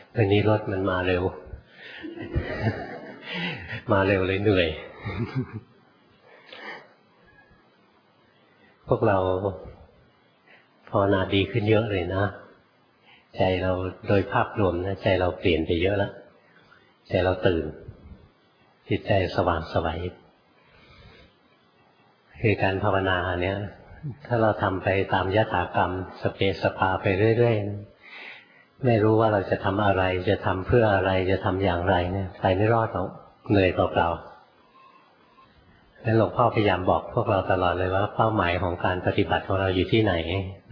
วันนี้รถมันมาเร็ว มาเร็วเลยเหนื่อย พวกเราภาวนาดีขึ้นเยอะเลยนะใจเราโดยภาพรวมนะใจเราเปลี่ยนไปเยอะแล้วใจเราตื่นจิตใจสว่างไสวคือการภาวนาเนี่ยถ้าเราทำไปตามยถากรรมสเปสปาไปเรื่อยๆไม่รู้ว่าเราจะทำอะไรจะทำเพื่ออะไรจะทำอย่างไรเนี่ยไปไม่รอดหรอกเหนื่อยเปล่าๆแล้วหลวงพ่อพยายามบอกพวกเราตลอดเลยว่าเป้าหมายของการปฏิบัติของเราอยู่ที่ไหน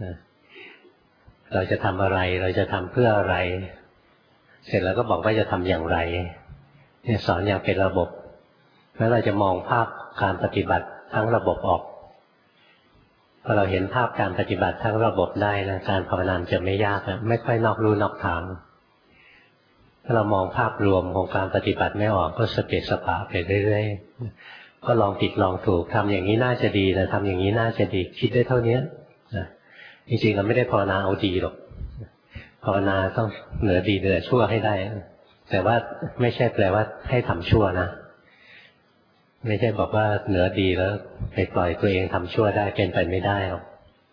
เราจะทำอะไรเราจะทำเพื่ออะไรเสร็จแล้วก็บอกว่าจะทำอย่างไรเนี่ยสอนอย่างเป็นระบบแล้วเราจะมองภาพการปฏิบัติทั้งระบบออกพอเราเห็นภาพการปฏิบัติทั้งระบบได้นะการภาวนาจะไม่ยากนะไม่ค่อยนอกลู่นอกทางถ้าเรามองภาพรวมของการปฏิบัติไม่ออกก็สเปสปะไปเรื่อยๆก็ลองผิดลองถูกทำอย่างนี้น่าจะดีแต่ทำอย่างนี้น่าจะดีคิดได้เท่านี้จริงๆเราไม่ได้ภาวนาเอาดีหรอกภาวนาต้องเหนือดีเหนือชั่วให้ได้แต่ว่าไม่ใช่แปลว่าให้ทำชั่วนะไม่ใช่บอกว่าเหนือดีแล้วไปปล่อยตัวเองทำชั่วได้เป็นไปไม่ได้หรอก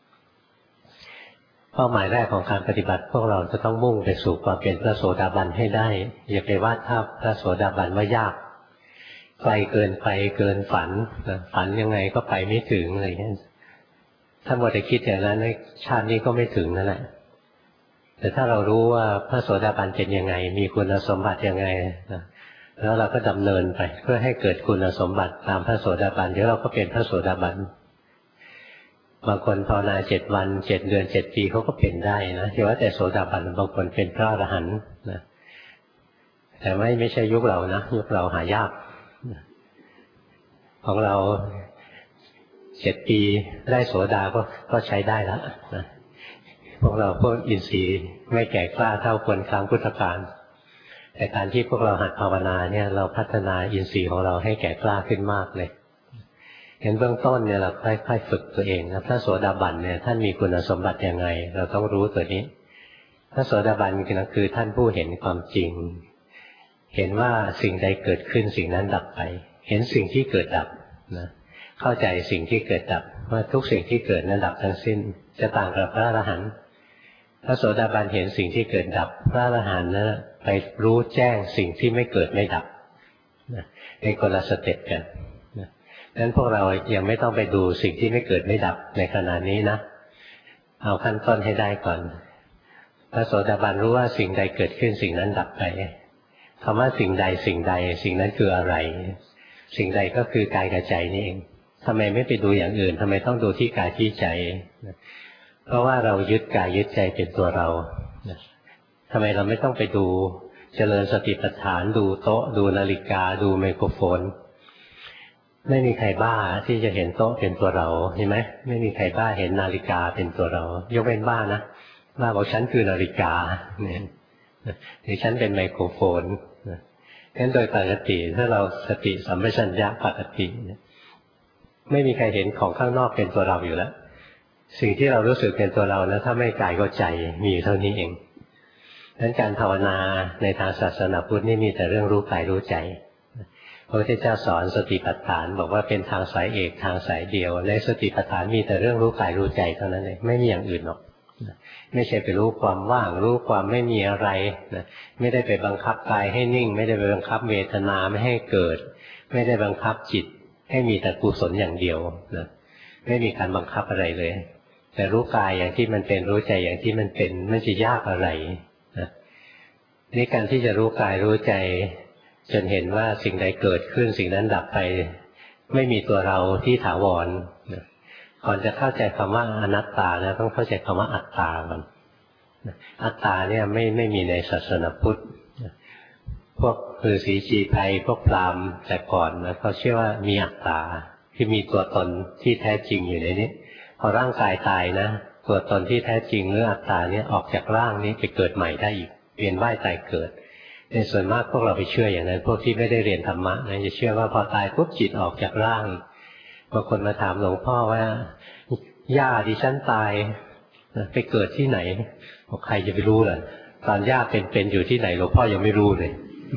เป้าหมายแรกของการปฏิบัติพวกเราจะต้องมุ่งไปสู่ความเป็นพระโสดาบันให้ได้อย่าไปวาดภาพพระโสดาบันว่ายากไกลเกินไปเกินฝันฝันยังไงก็ไปไม่ถึงอะไรอย่างนี้ถ้าหมดแต่คิดอย่างนั้นชาตินี้ก็ไม่ถึงนั่นแหละแต่ถ้าเรารู้ว่าพระโสดาบันเป็นยังไงมีคุณสมบัติยังไงแล้วเราก็ดำเนินไปเพื่อให้เกิดคุณสมบัติตามพระโสดาบันเดี๋ยวเราก็เป็นพระโสดาบันบางคนภาวนา7 วัน7 เดือน7 ปีเขาก็เป็นได้นะอย่าว่าแต่โสดาบันบางคนเป็นพระอรหันต์นะแต่ไม่ใช่ยุคเรานะยุคเราหายากของเรา7 ปีได้โสดาก็ใช้ได้แล้วนะพวกเราพวกอินทรีย์ไม่แก่กล้าเท่าคนครั้งพุทธกาลแต่การที่พวกเราหัดภาวนาเนี่ยเราพัฒนาอินทรีย์ของเราให้แก่กล้าขึ้นมากเลยเห็นเบื้องต้นเนี่ยเราค่อยๆฝึกตัวเองนะพระโสดาบันเนี่ยท่านมีคุณสมบัติยังไงเราต้องรู้ตัวนี้พระโสดาบันคือท่านผู้เห็นความจริงเห็นว่าสิ่งใดเกิดขึ้นสิ่งนั้นดับไปเห็นสิ่งที่เกิดดับนะเข้าใจสิ่งที่เกิดดับว่าทุกสิ่งที่เกิดนั้นดับทั้งสิ้นจะต่างกับพระอรหันต์พระโสดาบันเห็นสิ่งที่เกิดดับพระอรหันต์นั้นไปรู้แจ้งสิ่งที่ไม่เกิดไม่ดับเป็นคนละสเต็ปกันดังนั้นพวกเรายังไม่ต้องไปดูสิ่งที่ไม่เกิดไม่ดับในขณะนี้นะเอาขั้นต้นให้ได้ก่อนพระโสดาบันรู้ว่าสิ่งใดเกิดขึ้นสิ่งนั้นดับไปคำว่าสิ่งใดสิ่งใดสิ่งนั้นคืออะไรสิ่งใดก็คือกายกับใจนี่เองทำไมไม่ไปดูอย่างอื่นทำไมต้องดูที่กายที่ใจเพราะว่าเรายึดกายยึดใจเป็นตัวเราทำไมเราไม่ต้องไปดูเจริญสติปัฏฐานดูโต๊ะดูนาฬิกาดูไมโครโฟนไม่มีใครบ้าที่จะเห็นโต๊ะเป็นตัวเราเห็นไหมไม่มีใครบ้าเห็นนาฬิกาเป็นตัวเรายกเว้นบ้านะบ้าบอกฉันคือนาฬิกาเนี่ยหรือฉันเป็นไมโครโฟนงั้นโดยปกติถ้าเราสติสัมปชัญญะปกติไม่มีใครเห็นของข้างนอกเป็นตัวเราอยู่แล้วสิ่งที่เรารู้สึกเป็นตัวเรานะถ้าไม่กายก็ใจมีเท่านี้เองดังนั้นการภาวนาในทางศาสนาพุทธนี่มีแต่เรื่องรู้กายรู้ใจพระพุทธเจ้าสอนสติปัฏฐานบอกว่าเป็นทางสายเอกทางสายเดียวในสติปัฏฐานมีแต่เรื่องรู้กายรู้ใจเท่านั้นเองไม่มีอย่างอื่นหรอกไม่ใช่ไปรู้ความว่างรู้ความไม่มีอะไรนะไม่ได้ไปบังคับกายให้นิ่งไม่ได้ไปบังคับเวทนาไม่ให้เกิดไม่ได้บังคับจิตให้มีแต่กุศลอย่างเดียวนะไม่มีการบังคับอะไรเลยแต่รู้กายอย่างที่มันเป็นรู้ใจอย่างที่มันเป็นมันจะยากอะไรนะนี่การที่จะรู้กายรู้ใจจนเห็นว่าสิ่งใดเกิดขึ้นสิ่งนั้นดับไปไม่มีตัวเราที่ถาวรนะก่อนจะเข้าใจคำว่าอนัตตานะต้องเข้าใจคำว่าอัตตาก่อนอัตตาเนี่ยไม่มีในศาสนาพุทธพวกฤาษีชีไพรพวกพราหมณ์แต่ก่อนนะเขาเชื่อว่ามีอัตตาที่มีตัวตนที่แท้จริงอยู่ในนี้พอร่างกายตายนะตัวตนที่แท้จริงหรืออัตตาเนี่ยออกจากร่างนี้ไปเกิดใหม่ได้อีกเวียนว่ายตายเกิดในส่วนมากพวกเราไปเชื่ออย่างนั้นพวกที่ไม่ได้เรียนธรรมะนะจะเชื่อว่าพอตายปุ๊บจิตออกจากร่างบางคนมาถามหลวงพ่อว่าย่าดิฉันตายไปเกิดที่ไหนบอกใครจะไปรู้ล่ะตอนย่าเป็นอยู่ที่ไหนหลวงพ่อยังไม่รู้เลย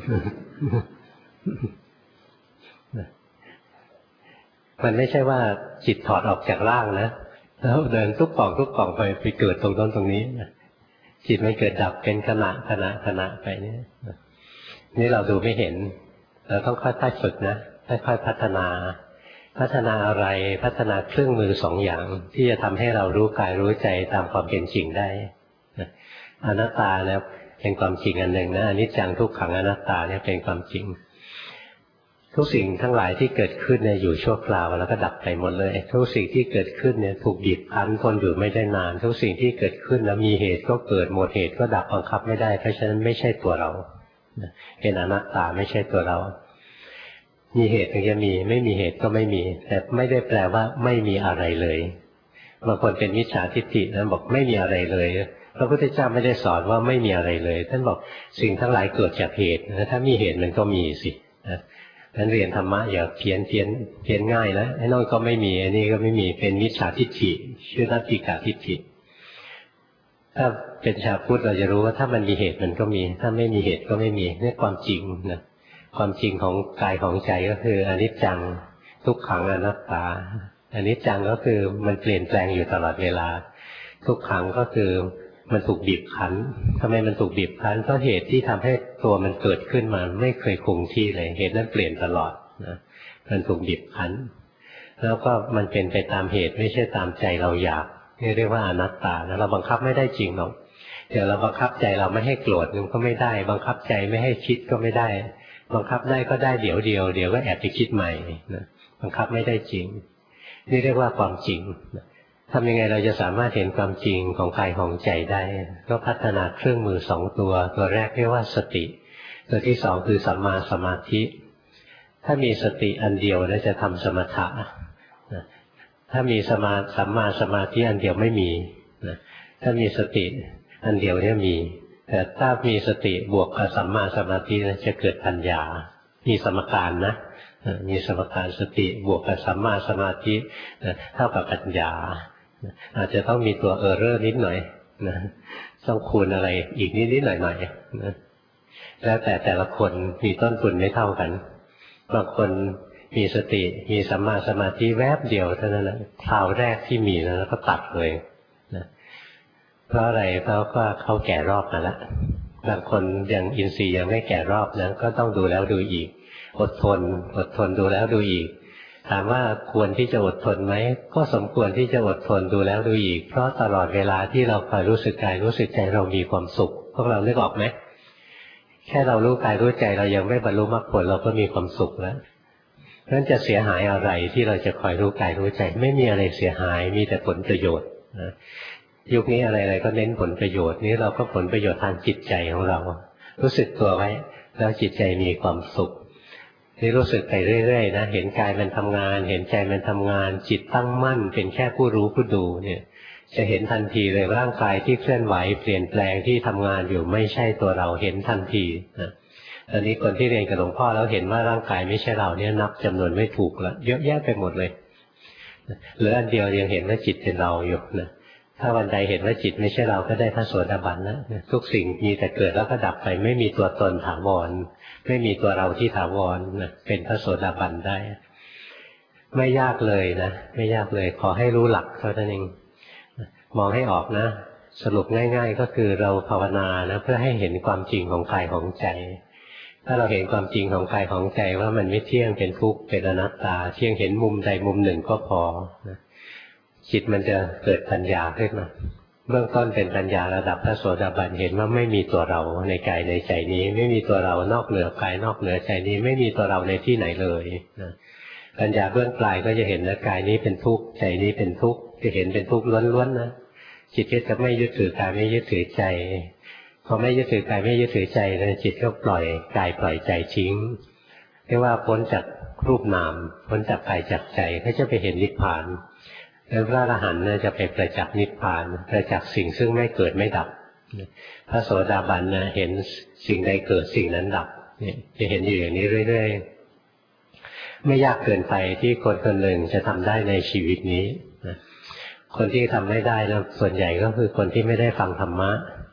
มันไม่ใช่ว่าจิตถอดออกจากร่างนะแล้วเดินทุกป่องไปเกิดตรงนั้นตรงนี้จิตมันเกิดดับเป็นขณะไปนี่เราดูไม่เห็นเราต้องค่อยๆฝึกนะค่อยๆพัฒนาอะไรพัฒนาเครื่องมือสองอย่างที่จะทำให้เรารู้กายรู้ใจตามความเป็นจริงได้อนัตตาเนี่ยเป็นความจริงอันหนึ่งนะอนิจจังทุกขังอนัตตาเนี่ยเป็นความจริงทุกสิ่งทั้งหลายที่เกิดขึ้นเนี่ยอยู่ชั่วคราวแล้วก็ดับไปหมดเลยทุกสิ่งที่เกิดขึ้นเนี่ยถูกบีบคั้นทนอยู่ไม่ได้นานทุกสิ่งที่เกิดขึ้นแล้วมีเหตุก็เกิดหมดเหตุก็ดับบังคับไม่ได้เพราะฉะนั้นไม่ใช่ตัวเราเป็นอนัตตาไม่ใช่ตัวเรามีเหตุถึงจะมีไม่มีเหตุก็ไม่มีแต่ไม่ได้แปลว่าไม่มีอะไรเลยบางคนเป็นมิจฉาทิฏฐินั้นบอกไม่มีอะไรเลยพระพุทธเจ้าไม่ได้สอนว่าไม่มีอะไรเลยท่านบอกสิ่งทั้งหลายเกิดจากเหตุถ้ามีเหตุมันก็มีสินั้นเรียนธรรมะอย่าเพี้ยนง่ายนะไอ้นั่นก็ไม่มีอันนี้ก็ไม่มีเป็นมิจฉาทิฏฐิชื่อนัตถิกาทิฏฐิถ้าเป็นชาวพุทธเราจะรู้ว่าถ้ามันมีเหตุมันก็มีถ้าไม่มีเหตุก็ไม่มีนี่ความจริงนะความจริงของกายของใจก็คืออนิจจังทุกขังอนัตตาอนิจจังก็คือมันเปลี่ยนแปลงอยู่ตลอดเวลาทุกขังก็คือมันถูกบีบคั้นทำไมมันถูกบีบคั้นเพราะเหตุที่ทำให้ตัวมันเกิดขึ้นมาไม่เคยคงที่เลยเหตุนั้นเปลี่ยนตลอดนะมันถูกบีบคั้นแล้วก็มันเป็นไปตามเหตุไม่ใช่ตามใจเราอยากนี่เรียกว่าอนัตตานะเราบังคับไม่ได้จริงหรอกเดี๋ยวเราบังคับใจเราไม่ให้โกรธมันก็ไม่ได้บังคับใจไม่ให้คิดก็ไม่ได้บังคับได้ก็ได้เดี๋ยวก็แอบไปคิดใหม่นะบังคับไม่ได้จริงนี่เรียกว่าความจริงทำยังไงเราจะสามารถเห็นความจริงของกายของใจได้ก็พัฒนาเครื่องมือสองตัวแรกเรียกว่าสติตัวที่สองคือสัมมาสมาธิถ้ามีสติอันเดียวแล้วจะทำสมถะถ้ามีสัมมาสมาธิอันเดียวไม่มีถ้ามีสติอันเดียวเนี่ยมีแต่ถ้ามีสติบวกกับสัมมาสมาธิจะเกิดปัญญามีสมการนะมีสมการสติบวกกับสัมมาสมาธิเท่ากับปัญญาอาจจะต้องมีตัวเออร์เรอร์นิดหน่อยนะต้องคูณอะไรอีกนิดหน่อยนะแล้วแต่ละคนมีต้นทุนไม่เท่ากันบางคนมีสติมีสัมมาสมาธิแวบเดียวเท่านั้นแหละคราวแรกที่มีแล้วก็ตัดเลยนะเพราะอะไรเพราะว่าเขาแก่รอบมาแล้วบางคนยังอินทรีย์ยังไม่แก่รอบนะก็ต้องดูแล้วดูอีกอดทนดูแล้วดูอีกถามว่าควรที่จะอดทนไหมก็สมควรที่จะอดทนดูแล้วดูอีกเพราะตลอดเวลาที่เราคอยรู้สึกกายรู้สึกใจเรามีความสุขพวกเรานึกออกไหมแค่เรารู้กายรู้ใจเรายังไม่บรรลุมรรคผลเราก็มีความสุขแล้วนั้นจะเสียหายอะไรที่เราจะคอยรู้กายรู้ใจไม่มีอะไรเสียหายมีแต่ผลประโยชน์นะยุคนี้อะไรๆก็เน้นผลประโยชน์นี้เราก็ผลประโยชน์ทางจิตใจของเรารู้สึกตัวไว้แล้วจิตใจมีความสุขนี่รู้สึกไปเรื่อยๆนะเห็นกายมันทำงานเห็นใจมันทำงานจิตตั้งมั่นเป็นแค่ผู้รู้ผู้ดูเนี่ยจะเห็นทันทีเลยร่างกายที่เคลื่อนไหวเปลี่ยนแปลงที่ทำงานอยู่ไม่ใช่ตัวเราเห็นทันทีนะตอนนี้คนที่เรียนกับหลวงพ่อแล้วเห็นว่าร่างกายไม่ใช่เราเนี่ยนับจำนวนไม่ถูกแล้วเยอะแยะไปหมดเลยหรืออันเดียวยังเห็นว่าจิตเป็นเราอยู่นะถ้าวันใดเห็นว่าจิตไม่ใช่เราก็ได้พระโสดาบันแล้วทุกสิ่งมีแต่เกิดแล้วก็ดับไปไม่มีตัวตนถาวรไม่มีตัวเราที่ถาวรนะเป็นพระโสดาบันได้ไม่ยากเลยนะไม่ยากเลยขอให้รู้หลักเท่านั้นเองมองให้ออกนะสรุปง่ายๆก็คือเราภาวนานะเพื่อให้เห็นความจริงของกายของใจถ้าเราเห็นความจริงของกายของใจว่ามันไม่เที่ยงเป็นทุกข์เป็นอนัตตาเที่ยงเห็นมุมใดมุมหนึ่งก็พอนะจิตมันจะเกิดปัญญาขึ้นมาเบื้องต้นเป็นปัญญาระดับพระโสดาบันเห็นว่าไม่มีตัวเราในกายในใจนี้ไม่มีตัวเรานอกเหนือกายนอกเหนือใจนี้ไม่มีตัวเราในที่ไหนเลยนะปัญญาเบื้องปลายก็จะเห็นว่ากายนี้เป็นทุกข์ใจนี้เป็นทุกข์จะเห็นเป็นทุกข์ล้วนๆนะจิตก็จะไม่ยึดถือกายไม่ยึดถือใจพอไม่ยึดถือกายไม่ยึดถือใจนะจิตก็ปล่อยกายปล่อยใจทิ้งเรียกว่าพ้นจากรูปนามพ้นจากกายจากใจก็จะไปเห็นนิพพานแล้วพระอรหันต์จะไปประจักษ์นิพพานประจักษ์สิ่งซึ่งไม่เกิดไม่ดับพระโสดาบันนะเห็นสิ่งใดเกิดสิ่งนั้นดับจะเห็นอยู่อย่างนี้เรื่อยๆไม่ยากเกินไปที่คนคนหนึ่งจะทำได้ในชีวิตนี้คนที่ทำไม่ได้นะส่วนใหญ่ก็คือคนที่ไม่ได้ฟังธรรมะ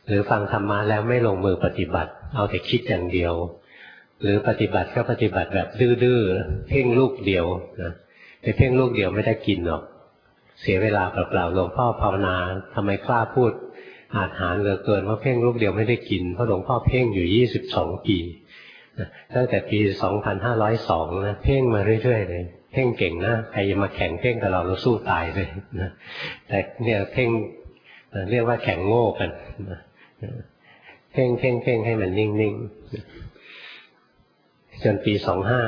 หรือฟังธรรมะแล้วไม่ลงมือปฏิบัติเอาแต่คิดอย่างเดียวหรือปฏิบัติก็ปฏิบัติแบบดื้อๆเพ่งลูกเดียวนะไปเพ่งลูกเดียวไม่ได้กินหรอกเสียเวลาเปล่าๆหลวงพ่อภาวนาทำไมกล้าพูดอาจหาญเหลือเกินว่าเพ่งลูกเดียวไม่ได้กินเพราะหลวงพ่อเพ่งอยู่22 ปีตั้งแต่ปี 2502 นะเพ่งมาเรื่อยๆเลยเพ่งเก่งนะใครจะมาแข่งเพ่งกับเราสู้ตายเลยนะแต่เนี่ยเพ่งเรียกว่าแข่งโง่กันเพ่งให้มันนิ่งๆจนปี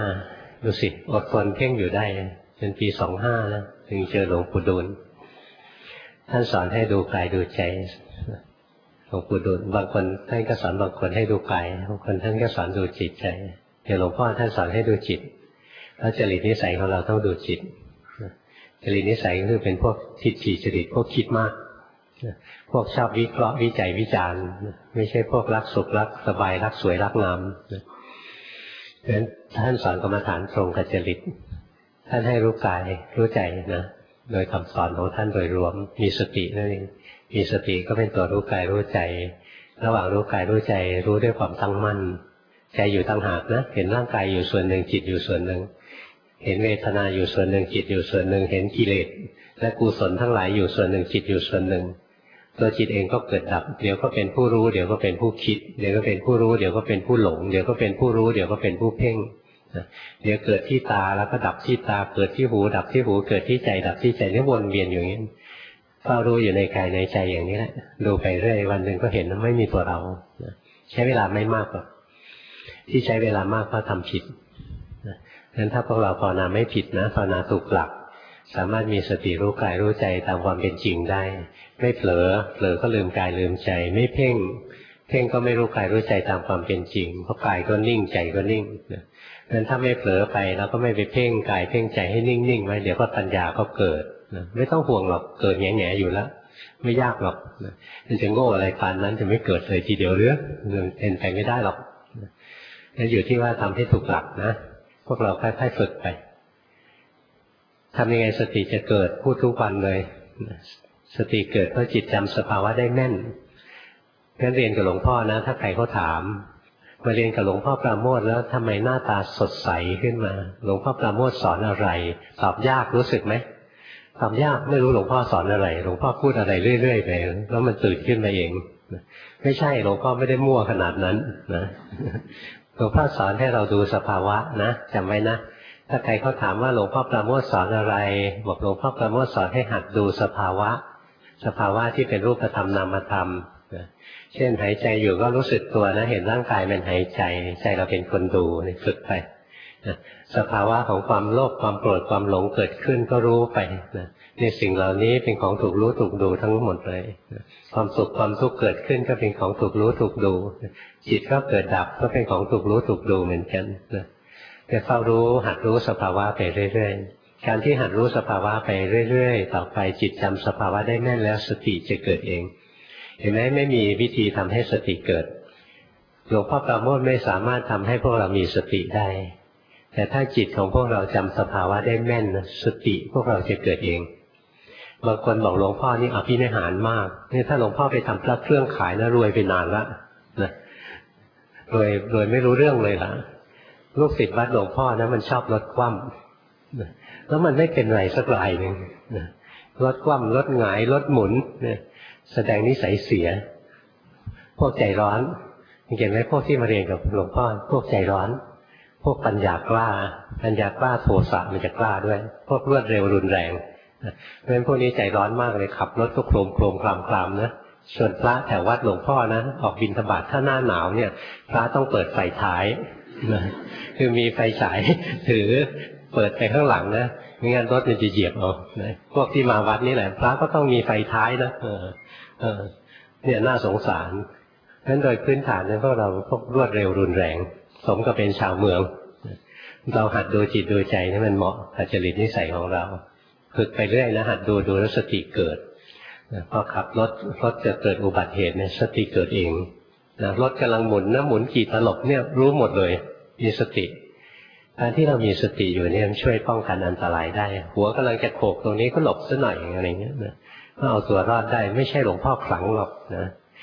25ดูสิอดทนเพ่งอยู่ได้จนปี25แล้วถึงเจอหลวงปู่ดูลท่านสอนให้ดูกายดูใจหลวงปู่ดูลบางคนท่านก็สอนบางคนให้ดูกายบางคนท่านก็สอนดูจิตใจอย่างหลวงพ่อท่านสอนให้ดูจิตแล้วจริตนิสัยของเราต้องดูจิตจริตนิสัยก็คือเป็นพวกทิฏฐิจริตพวกคิดมากพวกชอบวิเคราะห์วิจัยวิจารณ์ไม่ใช่พวกรักสุขรักสบายรักสวยรักงามเพราะฉะนั้นท่านสอนกรรมฐานตรงกับจริตท่านให้รู้กายรู้ใจนะโดยคำสอนของท่านโดยรวมมีสตินั่นเองมีสติก็เป็นตัวรู้กายรู้ใจระหว่างรู้กายรู้ใจรู้ด้วยความตั้งมั่นใจอยู่ต่างหากนะเห็นร่างกายอยู่ส่วนหนึ่งจิตอยู่ส่วนหนึ่งเห็นเวทนาอยู่ส่วนหนึ่งจิตอยู่ส่วนหนึ่งเห็นกิเลสและกุศลทั้งหลายอยู่ส่วนหนึ่งจิตอยู่ส่วนหนึ่งตัวจิตเองก็เกิดดับเดี๋ยวก็เป็นผู้รู้เดี๋ยวก็เป็นผู้คิดเดี๋ยวก็เป็นผู้รู้เดี๋ยวก็เป็นผู้หลงเดี๋ยวก็เป็นผู้รู้เดี๋ยวก็เป็นผู้เพ่งเดี๋ยวเกิดที่ตาแล้วก็ดับที่ตาเกิดที่หูดับที่หูเกิดที่ใจดับที่ใจนี่วนเวียนอยู่อย่างนี้เฝ้ารู้อยู่ในกายในใจอย่างนี้แหละดูไปเรื่อยวันหนึ่งก็เห็นว่าไม่มีตัวเราใช้เวลาไม่มากหรอกที่ใช้เวลามากเพราะทำผิดงั้นถ้าพวกเราภาวนาไม่ผิดนะภาวนาถูกหลักสามารถมีสติรู้กายรู้ใจตามความเป็นจริงได้ไม่เผลอก็ลืมกายลืมใจไม่เพ่งก็ไม่รู้กายรู้ใจตามความเป็นจริงเพราะกายก็นิ่งใจก็นิ่งงั้นถ้าไม่เผลอไปเราก็ไม่ไปเพ่งกายเพ่งใจให้นิ่งๆไว้เดี๋ยวก็ปัญญาก็เกิดไม่ต้องห่วงหรอกเกิดแง่ๆอยู่แล้วไม่ยากหรอกมันจะโง่อะไรปานนั้นจะไม่เกิดเลยทีเดียวหรือเป็นไปไม่ได้หรอกนั่นอยู่ที่ว่าทำให้ถูกหลักนะพวกเราค่อยๆฝึกไปทำยังไงสติจะเกิดพูดทุกวันเลยสติเกิดเพราะจิตจำสภาวะได้แม่นงั้นเรียนกับหลวงพ่อนะถ้าใครเขาถามมาเรียนกับหลวงพ่อปราโมทแล้วทำไมหน้าตาสดใสขึ้นมาหลวงพ่อปราโมทสอนอะไรตอบยากรู้สึกไหมตอบยากไม่รู้หลวงพ่อสอนอะไรหลวงพ่อพูดอะไรเรื่อยๆไปแล้วมันตื่นขึ้นมาเองไม่ใช่หลวงพ่อไม่ได้มั่วขนาดนั้นนะหลวงพ่อสอนให้เราดูสภาวะนะจำไว้นะถ้าใครเขาถามว่าหลวงพ่อปราโมทสอนอะไรบอกหลวงพ่อปราโมทสอนให้หัดดูสภาวะที่เป็นรูปธรรมนามธรรมเช่นหายใจอยู่ก็รู้สึกตัวนะเห็นร่างกายมันหายใจใจเราเป็นคนดูฝึกไปสภาวะของความโลภความโกรธความหลงเกิดขึ้นก็รู้ไปในสิ่งเหล่านี้เป็นของถูกรู้ถูกดูทั้งหมดเลยความสุขความทุกข์เกิดขึ้นก็เป็นของถูกรู้ถูกดูจิตก็เกิดดับก็เป็นของถูกรู้ถูกดูเหมือนกันแต่เฝ้ารู้หัดรู้สภาวะไปเรื่อยๆการที่หัดรู้สภาวะไปเรื่อยๆต่อไปจิตจำสภาวะได้แม่นแล้วสติจะเกิดเองเห็นไหมไม่มีวิธีทำให้สติเกิดหลวงพ่อปราโมทย์ไม่สามารถทำให้พวกเรามีสติได้แต่ถ้าจิตของพวกเราจำสภาวะได้แม่นสติพวกเราจะเกิดเองบางคนบอกหลวงพ่อนี่อภินิหารมากนี่ถ้าหลวงพ่อไปทำพระเครื่องขายนะรวยไปนานละนะรวยไม่รู้เรื่องเลยล่ะลูกศิษย์วัดหลวงพ่อนะมันชอบรถคว่ำแล้วมันไม่เป็นไรสักรายหนึ่งรถคว่ำรถหงายรถหมุนแสดงนิสัยเสียพวกใจร้อนเห็นไหมพวกที่มาเรียนกับหลวงพ่อพวกใจร้อนพวกปัญญากล้าโทสะมันจะกล้าด้วยพวกรวดเร็วรุนแรงเพราะฉะนั้นพวกนี้ใจร้อนมากเลยขับรถก็โครมคลามนะส่วนพระแถววัดหลวงพ่อนะออกบิณฑบาตถ้าหน้าหนาวเนี่ยพระต้องเปิดไฟท้ายคือมีไฟฉายถือเปิดไปข้างหลังนะไม่งั้นรถมันจะเหยียบเอาพวกที่มาวัดนี่แหละพระก็ต้องมีไฟท้ายนะเนี่ยน่าสงสารเพราะฉะนั้นโดยพื้นฐานเนี่ยพวกเราพวกรวดเร็วรุนแรงสมกับเป็นชาวเมืองเราหัดดูจิตดูใจให้มันเหมาะกับจริตนิสัยของเราฝึกไปเรื่อยนะหัดดูแล้วสติเกิดพอขับรถจะเกิดอุบัติเหตุเนี่ยสติเกิดเองรถกำลังหมุนนะหมุนกี่ตลบเนี่ยรู้หมดเลยมีสติการที่เรามีสติอยู่เนี่ยมันช่วยป้องกันอันตรายได้หัวกำลังจะโขกตรงนี้ก็หลบซะหน่อยอะไรเงี้ยนะก็เอาตัวรอดได้ไม่ใช่หลวงพ่อขลังหรอกนะ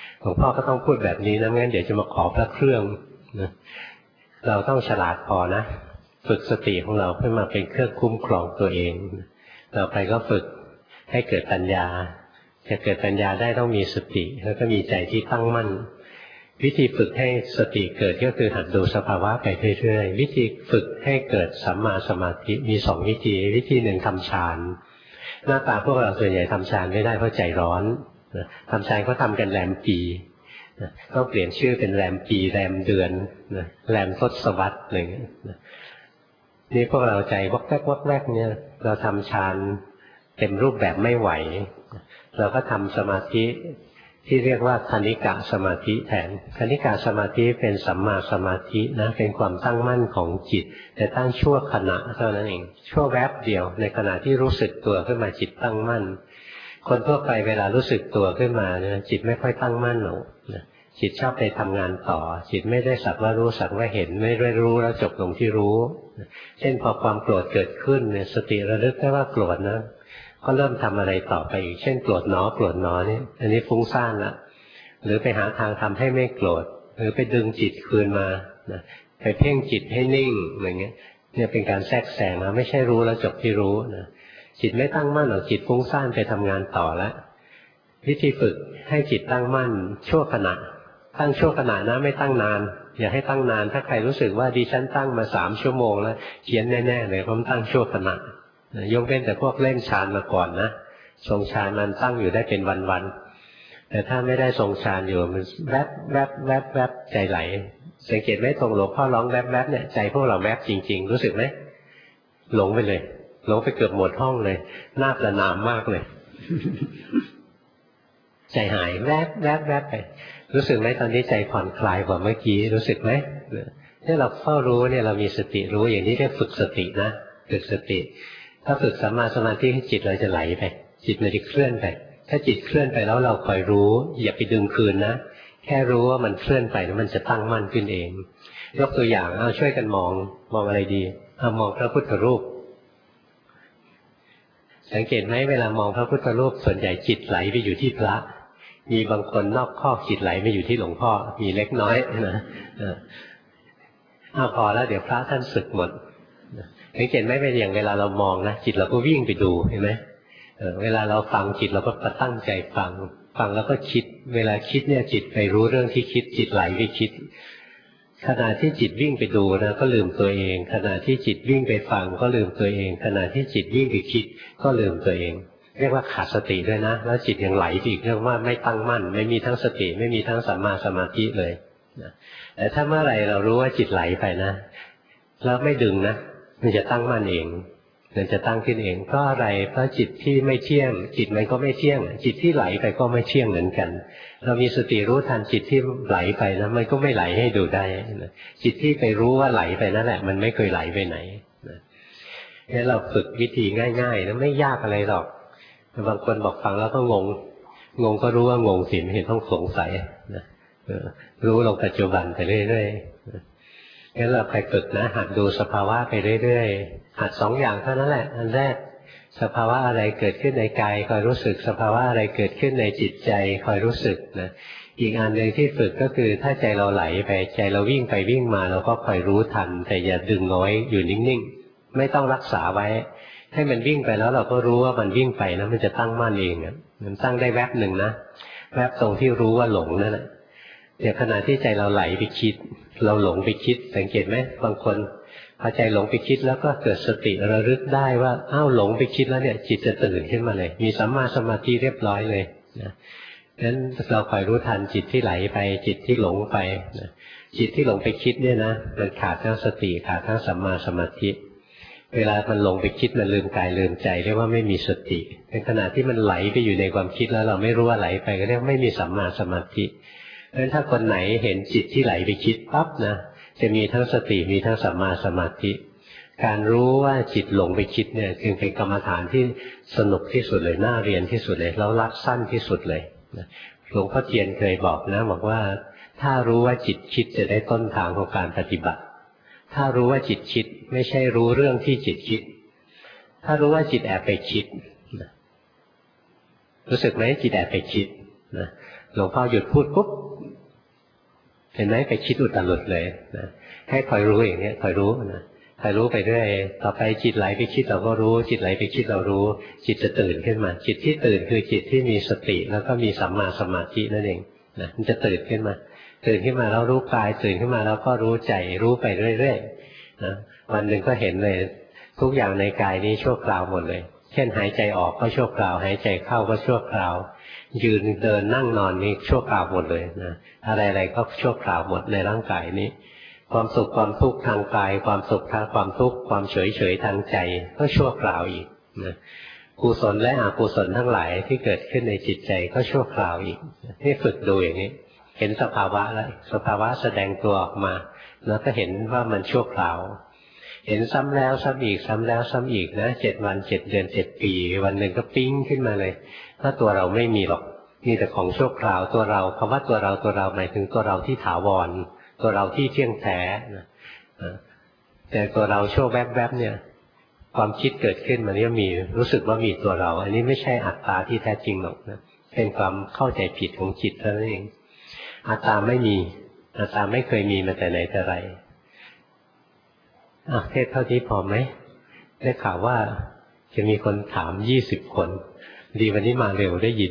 หลวงพ่อก็ต้องพูดแบบนี้นะงั้นเดี๋ยวจะมาขอพระเครื่องนะเราต้องฉลาดพอนะฝึกสติของเราเพื่อมาเป็นเครื่องคุ้มครองตัวเองต่อไปก็ฝึกให้เกิดปัญญาจะเกิดปัญญาได้ต้องมีสติแล้วก็มีใจที่ตั้งมั่นวิธีฝึกให้สติเกิดก็คือหัดดูสภาวะไปเรื่อยๆวิธีฝึกให้เกิดสัมมาสมาธิมีสองวิธีวิธีหนึ่งทำฌานหน้าตาพวกเราส่วนใหญ่ทำฌานไม่ได้เพราะใจร้อนทำฌานก็ทำกันแรมปีต้องเปลี่ยนชื่อเป็นแรมปีแรมเดือนแรมทศวรรษอะไรอย่างนี้นี่พวกเราใจวอกแวกวอกแวกเนี่ยเราทำฌานเต็มรูปแบบไม่ไหวเราก็ทำสมาธิที่เรียกว่าคณิกะสมาธิแทนคณิกะสมาธิเป็นสัมมาสมาธินะเป็นความตั้งมั่นของจิตแต่ตั้งชั่วขณะเท่านั้นเองชั่วแวบเดียวในขณะที่รู้สึกตัวขึ้นมาจิตตั้งมั่นคนทั่วไปเวลารู้สึกตัวขึ้นมาเนี่ยจิตไม่ค่อยตั้งมั่นหรอกจิตชอบไปทำงานต่อจิตไม่ได้สักว่ารู้สักว่าเห็นไม่ได้รู้แล้วจบลงที่รู้เช่นพอความโกรธเกิดขึ้นเนี่ยสติระลึกได้ว่าโกรธนะก็เริ่มทำอะไรต่อไปอีกเช่นโกรธหนอโกรธหนอนี่อันนี้ฟุ้งซ่านละหรือไปหาทางทำให้ไม่โกรธหรือไปดึงจิตคืนมาไปเพ่งจิตให้นิ่งอะไรเงี้ยเนี่ยเป็นการแทรกแซงนะไม่ใช่รู้แล้วจบที่รู้นะจิตไม่ตั้งมั่นหรอกจิตฟุ้งซ่านไปทำงานต่อแล้ววิธีฝึกให้จิตตั้งมั่นชั่วขณะตั้งชั่วขณะนะไม่ตั้งนานอย่าให้ตั้งนานถ้าใครรู้สึกว่าดิฉันตั้งมา3 ชั่วโมงแล้วเขียนแน่ๆเลยเพราะตั้งชั่วขณะยกเว้นแต่พวกเล่นฌานมาก่อนนะทรงฌานมันตั้งอยู่ได้เป็นวันๆแต่ถ้าไม่ได้ทรงฌานอยู่มันแวบแวบแวบแวบใจไหลสังเกตไหมตรงหลวงพ่อร้องแวบแวบเนี่ยใจพวกเราแวบจริงๆรู้สึกไหมหลงไปเลยหลงไปเกือบหมดห้องเลยน่าประณามมากเลยใจหายแวบแวบแวบไปรู้สึกไหมตอนนี้ใจผ่อนคลายกว่าเมื่อกี้รู้สึกไหมถ้าเราเฝ้ารู้เนี่ยเรามีสติรู้อย่างนี้เรียกฝึกสตินะฝึกสติถ้าฝึกสัมมาสมาธิให้จิตเราจะไหลไปจิตมันจะเคลื่อนไปถ้าจิตเคลื่อนไปแล้วเราคอยรู้อย่าไปดึงคืนนะแค่รู้ว่ามันเคลื่อนไปแล้วมันจะตั้งมั่นขึ้นเองยกตัวอย่างเอาช่วยกันมองอะไรดีเอามองพระพุทธรูปสังเกตไหมเวลามองพระพุทธรูปส่วนใหญ่จิตไหลไปอยู่ที่พระมีบางคนนอกข้อจิตไหลไปอยู่ที่หลวงพ่อมีเล็กน้อยนะพอแล้วเดี๋ยวพระท่านสึกหมดสังเกตไหมเป็นอย่างเวลาเรามองนะจิตเราก็วิ่งไปดูเห็นไหมเวลาเราฟังจิตเราก็ตั้งใจฟังแล้วก็คิดเวลาคิดเนี่ยจิตไปรู้เรื่องที่คิดจิตไหลไปคิดขณะที่จิตวิ่งไปดูนะก็ลืมตัวเองขณะที่จิตวิ่งไปฟังก็ลืมตัวเองขณะที่จิตวิ่งไปคิดก็ลืมตัวเองเรียกว่าขาดสติด้วยนะแล้วจิตยังไหลอีกเรียกว่าไม่ตั้งมั่นไม่มีทั้งสติไม่มีทั้งสัมมาสมาธิเลยแต่ถ้าเมื่อไหร่เรารู้ว่าจิตไหลไปนะแล้วไม่ดึงนะมันจะตั้งมั่นเองมันจะตั้งขึ้นเองเพราะอะไรเพราะจิตที่ไม่เที่ยงจิตมันก็ไม่เที่ยงจิตที่ไหลไปก็ไม่เที่ยงเหมือนกันเรามีสติรู้ทันจิตที่ไหลไปนะมันก็ไม่ไหลให้ดูได้จิตที่ไปรู้ว่าไหลไปนั่นแหละมันไม่เคยไหลไปไหนนี่เราฝึกวิธีง่ายๆนะไม่ยากอะไรหรอกบางคนบอกฟังแล้วก็งงก็รู้ว่างงสิไม่เห็นต้องสงสัยรู้ลงปัจจุบันไปเรื่อยๆงั้นเราใครฝึกนะหัดดูสภาวะไปเรื่อยๆหัด2 อย่างเท่านั้นแหละอันแรกสภาวะอะไรเกิดขึ้นในกายคอยรู้สึกสภาวะอะไรเกิดขึ้นในจิตใจคอยรู้สึกนะอีกอันหนึ่งที่ฝึกก็คือถ้าใจเราไหลไปใจเราวิ่งไปวิ่งมาเราก็คอยรู้ทันแต่อย่าดึงเอาไว้อยู่นิ่งๆไม่ต้องรักษาไว้ให้มันวิ่งไปแล้วเราก็รู้ว่ามันวิ่งไปนะมันจะตั้งมั่นเองมันตั้งได้แวบหนึ่งนะแวบตรงที่รู้ว่าหลงนั่นแหละเดี๋ยวขณะที่ใจเราไหลไปคิดเราหลงไปคิดสังเกตไหมบางคนพอใจหลงไปคิดแล้วก็เกิดสติระลึกได้ว่าอ้าวหลงไปคิดแล้วเนี่ยจิตจะตื่นขึ้นมาเลยมีสัมมาสมาธิเรียบร้อยเลยนะนั้นเราคอยรู้ทันจิตที่ไหลไปจิตที่หลงไปนะจิตที่หลงไปคิดเนี่ยนะมันขาดทั้งสติขาดทั้งสัมมาสมาธิเวลามันหลงไปคิดมันลืมกายลืมใจเรียกว่าไม่มีสติในขณะที่มันไหลไปอยู่ในความคิดแล้วเราไม่รู้ว่าไหลไปก็เรียกไม่มีสัมมาสมาธิเพราะฉะนั้นถ้าคนไหนเห็นจิตที่ไหลไปคิดปั๊บนะจะมีทั้งสติมีทั้งสัมมาสมาธิการรู้ว่าจิตหลงไปคิดเนี่ยจึงเป็นกรรมฐานที่สนุกที่สุดเลยน่าเรียนที่สุดเลยแล้วรัดสั้นที่สุดเลยหลวงพ่อเทียนเคยบอกนะบอกว่าถ้ารู้ว่าจิตคิดจะได้ต้นทางของการปฏิบัติถ้ารู้ว่าจิตคิดไม่ใช่รู้เรื่องที่จิตคิดถ้ารู้ว่าจิตแอบไปคิดรู้สึกไหมจิตแอบไปคิดนะหลวงพ่อหยุดพูดปุ๊บเห็นไหมไปคิดอุตรุดเลยนะให้คอยรู้อย่างนี้คอยรู้นะคอยรู้ไปเรื่อยต่อไปจิตไหลไปคิดเราก็รู้จิตไหลไปคิดเรารู้จิตจะตื่นขึ้นมาจิตที่ตื่นคือจิตที่มีสติแล้วก็มีสัมมาสมาธินั่นเองนะมันจะตื่นขึ้นมาแล้วรู้กายตื่นขึ้นมาแล้วก็รู้ใจรู้ไปเรื่อยๆนะวันหนึ่งก็เห็นเลยทุกอย่างในกายนี้ชั่วคราวหมดเลยเช่นหายใจออกก็ชั่วคราวหายใจเข้าก็ชั่วคราวยืนเดินนั่งนอนนี่ชั่วคราวหมดเลยนะอะไรๆก็ชั่วคราวหมดในร่างกายนี้ความสุขความทุกข์ทางกายความสุขทางความทุกข์ความเฉยๆทางใจก็ชั่วคราวอีกนะกุศลและอกุศลทั้งหลายที่เกิดขึ้นในจิตใจก็ชั่วคราวอีกให้ฝึกดูอย่างนี้เห็นสภาวะแล้วสภาวะแสดงตัวออกมาแล้วก็เห็นว่ามันชั่วคราวเห็นซ้ำแล้วซ้ำอีกซ้ำแล้วซ้ำอีกนะ7 วัน 7 เดือน 7 ปีวันหนึ่งก็ปิ๊งขึ้นมาเลยถ้าตัวเราไม่มีหรอกมีแต่ของชั่วคราวตัวเราคำว่าตัวเราหมายถึงตัวเราที่ถาวรตัวเราที่เที่ยงแท้แต่ตัวเราชั่วแวบๆเนี่ยความคิดเกิดขึ้นมันก็มีรู้สึกว่ามีตัวเราอันนี้ไม่ใช่อัตตาที่แท้จริงหรอกนะเป็นความเข้าใจผิดของจิตเท่านั้นเองอัตตาไม่มีอัตตาไม่เคยมีมาแต่ไหนแต่ไรเทศเท่านี้พอไหมได้ข่าวว่าจะมีคนถาม20 คนดีวันนี้มาเร็วได้ยิน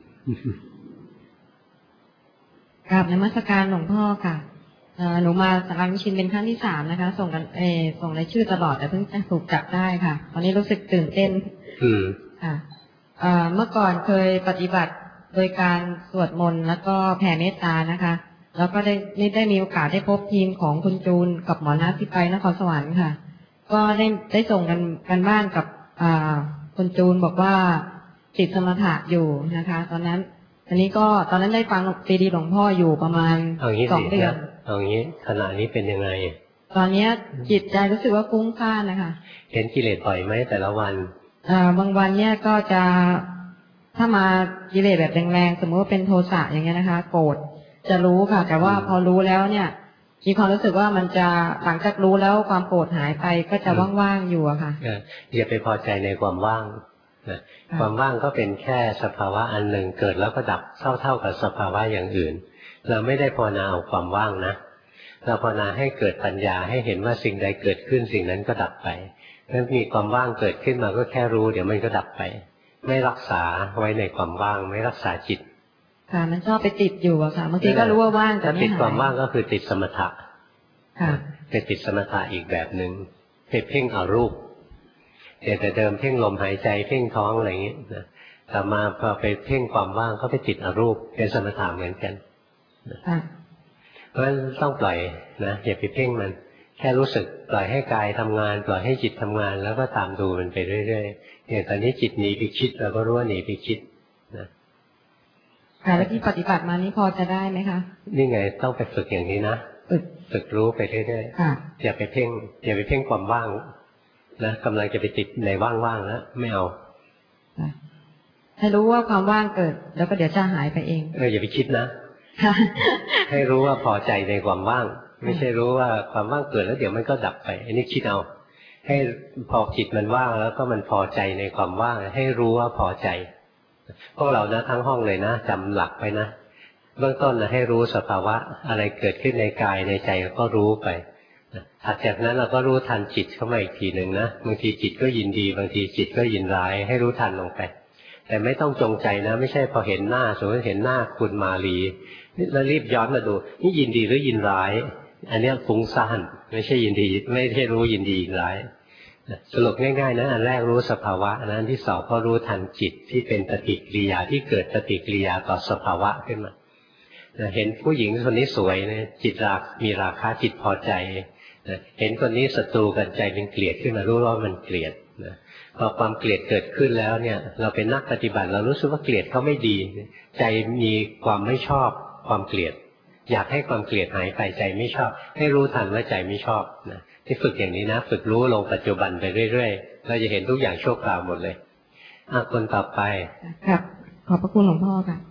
กราบนมัสการหลวงพ่อค่ะหนูมาสังฆชินเป็นครั้งที่3นะคะส่งรายชื่อตลอดแต่เพิ่งจะถูกจับได้ค่ะตอนนี้รู้สึกตื่นเต้นค่ะเมื่อก่อนเคยปฏิบัติโดยการสวดมนต์แล้วก็แผ่เมตตานะคะแล้วก็ได้มีโอกาสได้พบทีมของคุณจูนกับหมอนัทที่ไปนครสวรรค์ค่ะก็ได้ส่งกันบ้านกับคุณจูนบอกว่าติดสมถะอยู่นะคะตอนนั้นได้ฟังซีดีหลวงพ่ออยู่ประมาณ2 เดือนเอางี้ขณะนี้เป็นยังไงตอนนี้จิตใจรู้สึกว่าฟุ้งซ่านนะคะเห็นกิเลสบ่อยไหมแต่ละวันบางวันเนี่ยก็จะถ้ามากิเลสแบบแรงๆสมมติว่าเป็นโทสะอย่างเงี้ยนะคะโกรธจะรู้ค่ะแต่ว่าพอรู้แล้วเนี่ยมีความรู้สึกว่ามันจะหลังจากรู้แล้วความโกรธหายไปก็จะว่างๆอยู่อะค่ะอย่าไปพอใจในความว่างความว่างก็เป็นแค่สภาวะอันหนึ่งเกิดแล้วก็ดับเท่ากับสภาวะอย่างอื่นเราไม่ได้ภาวนาเอาความว่างนะเราภาวนาให้เกิดปัญญาให้เห็นว่าสิ่งใดเกิดขึ้นสิ่งนั้นก็ดับไปถ้ามีความว่างเกิดขึ้นมาก็แค่รู้เดี๋ยวมันก็ดับไปไม่รักษาไว้ในความว่างไม่รักษาจิตค่ะมันชอบไปติดอยู่อะค่ะบางทีก็รู้ว่าว่างแต่ไม่หายติดความว่างก็คือติดสมถะค่ะเป็นติดสมถะอีกแบบหนึ่งเพ่งเอารูปแต่เดิมเพ่งลมหายใจเพ่งท้องอะไรอย่างนี้นะแต่มาพอไปเพ่งความว่างก็ไปติดอรูปเป็นสมถะเหมือนกันเพราะฉะนั้นต้องปล่อยนะอย่าไปเพ่งมันแค่รู้สึกปล่อยให้กายทำงานปล่อยให้จิตทำงานแล้วก็ตามดูมันไปเรื่อยๆอย่างตอนนี้จิตหนีไปคิดเราก็รู้ว่าหนีไปคิดนะค่ะแล้วที่ปฏิบัติมานี้พอจะได้ไหมคะนี่ไงต้องไปฝึกอย่างนี้นะฝึกรู้ไปเรื่อยๆอย่าไปเพ่งความว่างนะกำลังจะไปติดในว่างๆแล้วไม่เอาให้รู้ว่าความว่างเกิดแล้วก็เดี๋ยวจะหายไปเองอย่าไปคิดนะให้รู้ว่าพอใจในความว่างไม่ใช่รู้ว่าความว่างเกิดแล้วเดี๋ยวมันก็ดับไปอันนี้คิดเอาให้พอจิตมันว่างแล้วก็มันพอใจในความว่างให้รู้ว่าพอใจพวกเรานะทั้งห้องเลยนะจำหลักไปนะเบื้องต้นนะให้รู้สภาวะอะไรเกิดขึ้นในกายในใจก็รู้ไปถัดจากนั้นเราก็รู้ทันจิตเข้ามาอีกทีหนึ่งนะบางทีจิตก็ยินดีบางทีจิตก็ยินร้ายให้รู้ทันลงไปแต่ไม่ต้องจงใจนะไม่ใช่พอเห็นหน้าสมมติเห็นหน้าคุณมาลีแล้วรีบย้อนมาดูนี่ยินดีหรือยินร้ายอันนี้ฟุ้งซ่านไม่ใช่ยินดีไม่ใช่รู้ยินดียินร้ายสรุปง่ายๆนะอันแรกรู้สภาวะอันที่สองก็รู้ทันจิตที่เป็นปฏิกิริยาที่เกิดปฏิกิริยาต่อสภาวะขึ้นมาเห็นผู้หญิงคนนี้สวยนะจิตมีราคะจิตพอใจเห็นคนนี้ศัตรูกันใจเป็นเกลียดขึ้นมารู้ว่ามันเกลียดพอความเกลียดเกิดขึ้นแล้วเนี่ยเราเป็นนักปฏิบัติเรารู้สึกว่าเกลียดเขาไม่ดีใจมีความไม่ชอบความเกลียดอยากให้ความเกลียดหายไปใจไม่ชอบให้รู้ทันว่าใจไม่ชอบนะที่ฝึกอย่างนี้นะฝึกรู้ลงปัจจุบันไปเรื่อยๆเราจะเห็นทุกอย่างชั่วคราวหมดเลยคนต่อไปครับขอบพระคุณหลวงพ่อค่ะ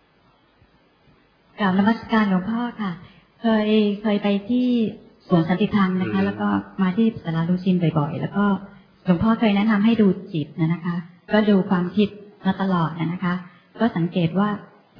กราบนมัสการหลวงพ่อค่ะเคยไปที่สวนสันติธรรมนะคะแล้วก็มาที่สาราลูซินบ่อยๆแล้วก็หลวงพ่อเคยแนะนำให้ดูจิตนะคะก็ดูความคิดมาตลอดนะคะก็สังเกตว่า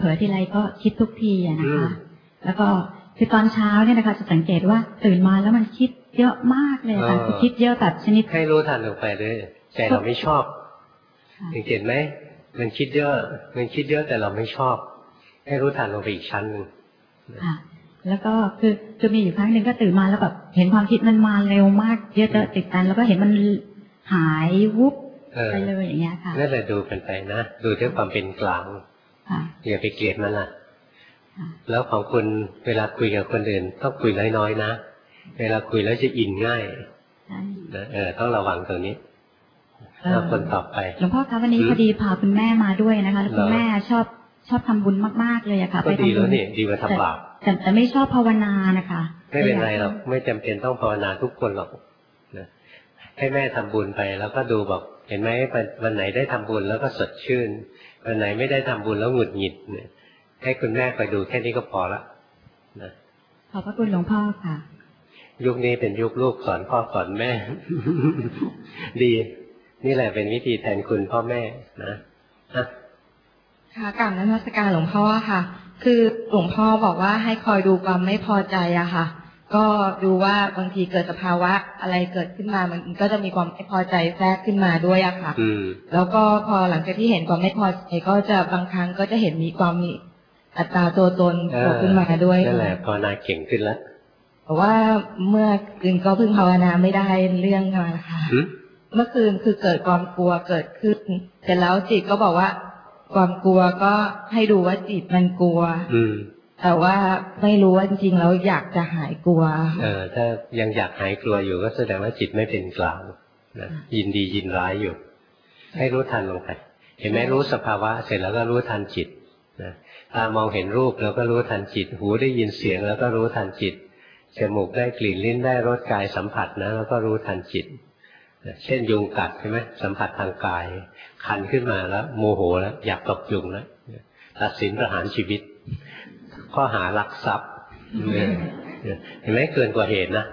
เผลอทีไรก็คิดทุกทีอะนะคะ แล้วก็คือตอนเช้าเนี่ยนะคะจะสังเกตว่าตื่นมาแล้วมันคิดเยอะมากเลยค่ะคือคิดเยอะแบบชนิดให้รู้ทันลงไปเลยใจเราไม่ชอบสังเกตไหมมันคิดเยอะแต่เราไม่ชอบให้รู้ทันลงไปอีกชั้นหนึ่งค่ะแล้วก็คือมีอยู่ครั้งหนึ่งก็ตื่นมาแล้วแบบเห็นความคิดมันมาเร็วมากเยอะๆติดกันแล้วก็เห็นมันหายวุบไปเลยอย่างเงี้ยค่ะนั่นแหละดูกันไปนะดูด้วยความเป็นกลางอย่าไปเกลียดมันล่ะแล้วของคุณเวลาคุยกับคนอื่นต้องคุยน้อยๆนะเวลาคุยแล้วจะอินง่ายนะต้องระวังตรงนี้แล้วคนต่อไปหลวงพ่อคะวันนี้พอดีพาคุณแม่มาด้วยนะคะแล้วคุณแม่ชอบทำบุญมากๆเลยอะค่ะไปทำบุญนี่ดีกว่าทำบาปแต่ไม่ชอบภาวนานะคะไม่เป็นไรหรอกไม่จำเป็นต้องภาวนาทุกคนหรอกนะให้แม่ทำบุญไปแล้วก็ดูบอกเห็นไหมวันไหนได้ทำบุญแล้วก็สดชื่นวันไหนไม่ได้ทำบุญแล้วหงุดหงิดเนี่ยให้คุณแม่ไปดูแค่นี้ก็พอละนะขอบพระคุณหลวงพ่อค่ะยุคนี้เป็นยุคลูกสอนพ่อสอนแม่ ดีนี่แหละเป็นวิธีแทนคุณพ่อแม่นะค่ะกราบนมัสการหลวงพ่อค่ะคือหลวงพ่อบอกว่าให้คอยดูความไม่พอใจอะค่ะก็ดูว่าบางทีเกิดสภาวะอะไรเกิดขึ้นมามันก็จะมีความไม่พอใจแทรกขึ้นมาด้วยอะค่ะแล้วก็พอหลังจากที่เห็นความไม่พอใจก็จะบางครั้งก็จะเห็นมีความมีอัตตาตัวตนโผล่ขึ้นมาด้วยนั่นแหละภาวนาเก่งขึ้นแล้วแต่ว่าเมื่อคืนก็เพิ่งภาวนาไม่ได้เรื่องมาค่ะเมื่อคืนคือเกิดความกลัวเกิดขึ้นเสร็จแล้วจิตก็บอกว่าความกลัวก็ให้ดูว่าจิตมันกลัวแต่ว่าไม่รู้ว่าจริงๆแล้วอยากจะหายกลัวถ้ายังอยากหายกลัวอยู่ก็แสดงว่าจิตไม่เป็นกลางนะยินดียินร้ายอยู่ให้รู้ทันลงไปเห็นไหมรู้สภาวะเสร็จแล้วก็รู้ทันจิตนะตามองเห็นรูปแล้วก็รู้ทันจิตหูได้ยินเสียงแล้วก็รู้ทันจิตจมูกได้กลิ่นลิ้นได้รสกายสัมผัสนะแล้วก็รู้ทันจิตเช่นยุงกัดใช่ไหมสัมผัสทางกายคันขึ้นมาแล้วโมโหแล้วอยากตบยุงแล้วตัดสินประหารชีวิตข้อหาลักทรัพย์เห็นไหมเกินกว่าเหตุนะ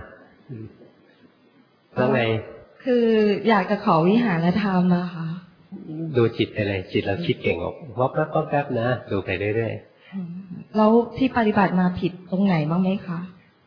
แล้วไงคืออยากจะขอวิหารธรรมอะค่ะดูจิตไปเลยจิตเราคิดเก่งออกวับแป๊บนะดูไปเรื่อยๆแล้วที่ปฏิบัติมาผิดตรงไหนบ้างไหมคะ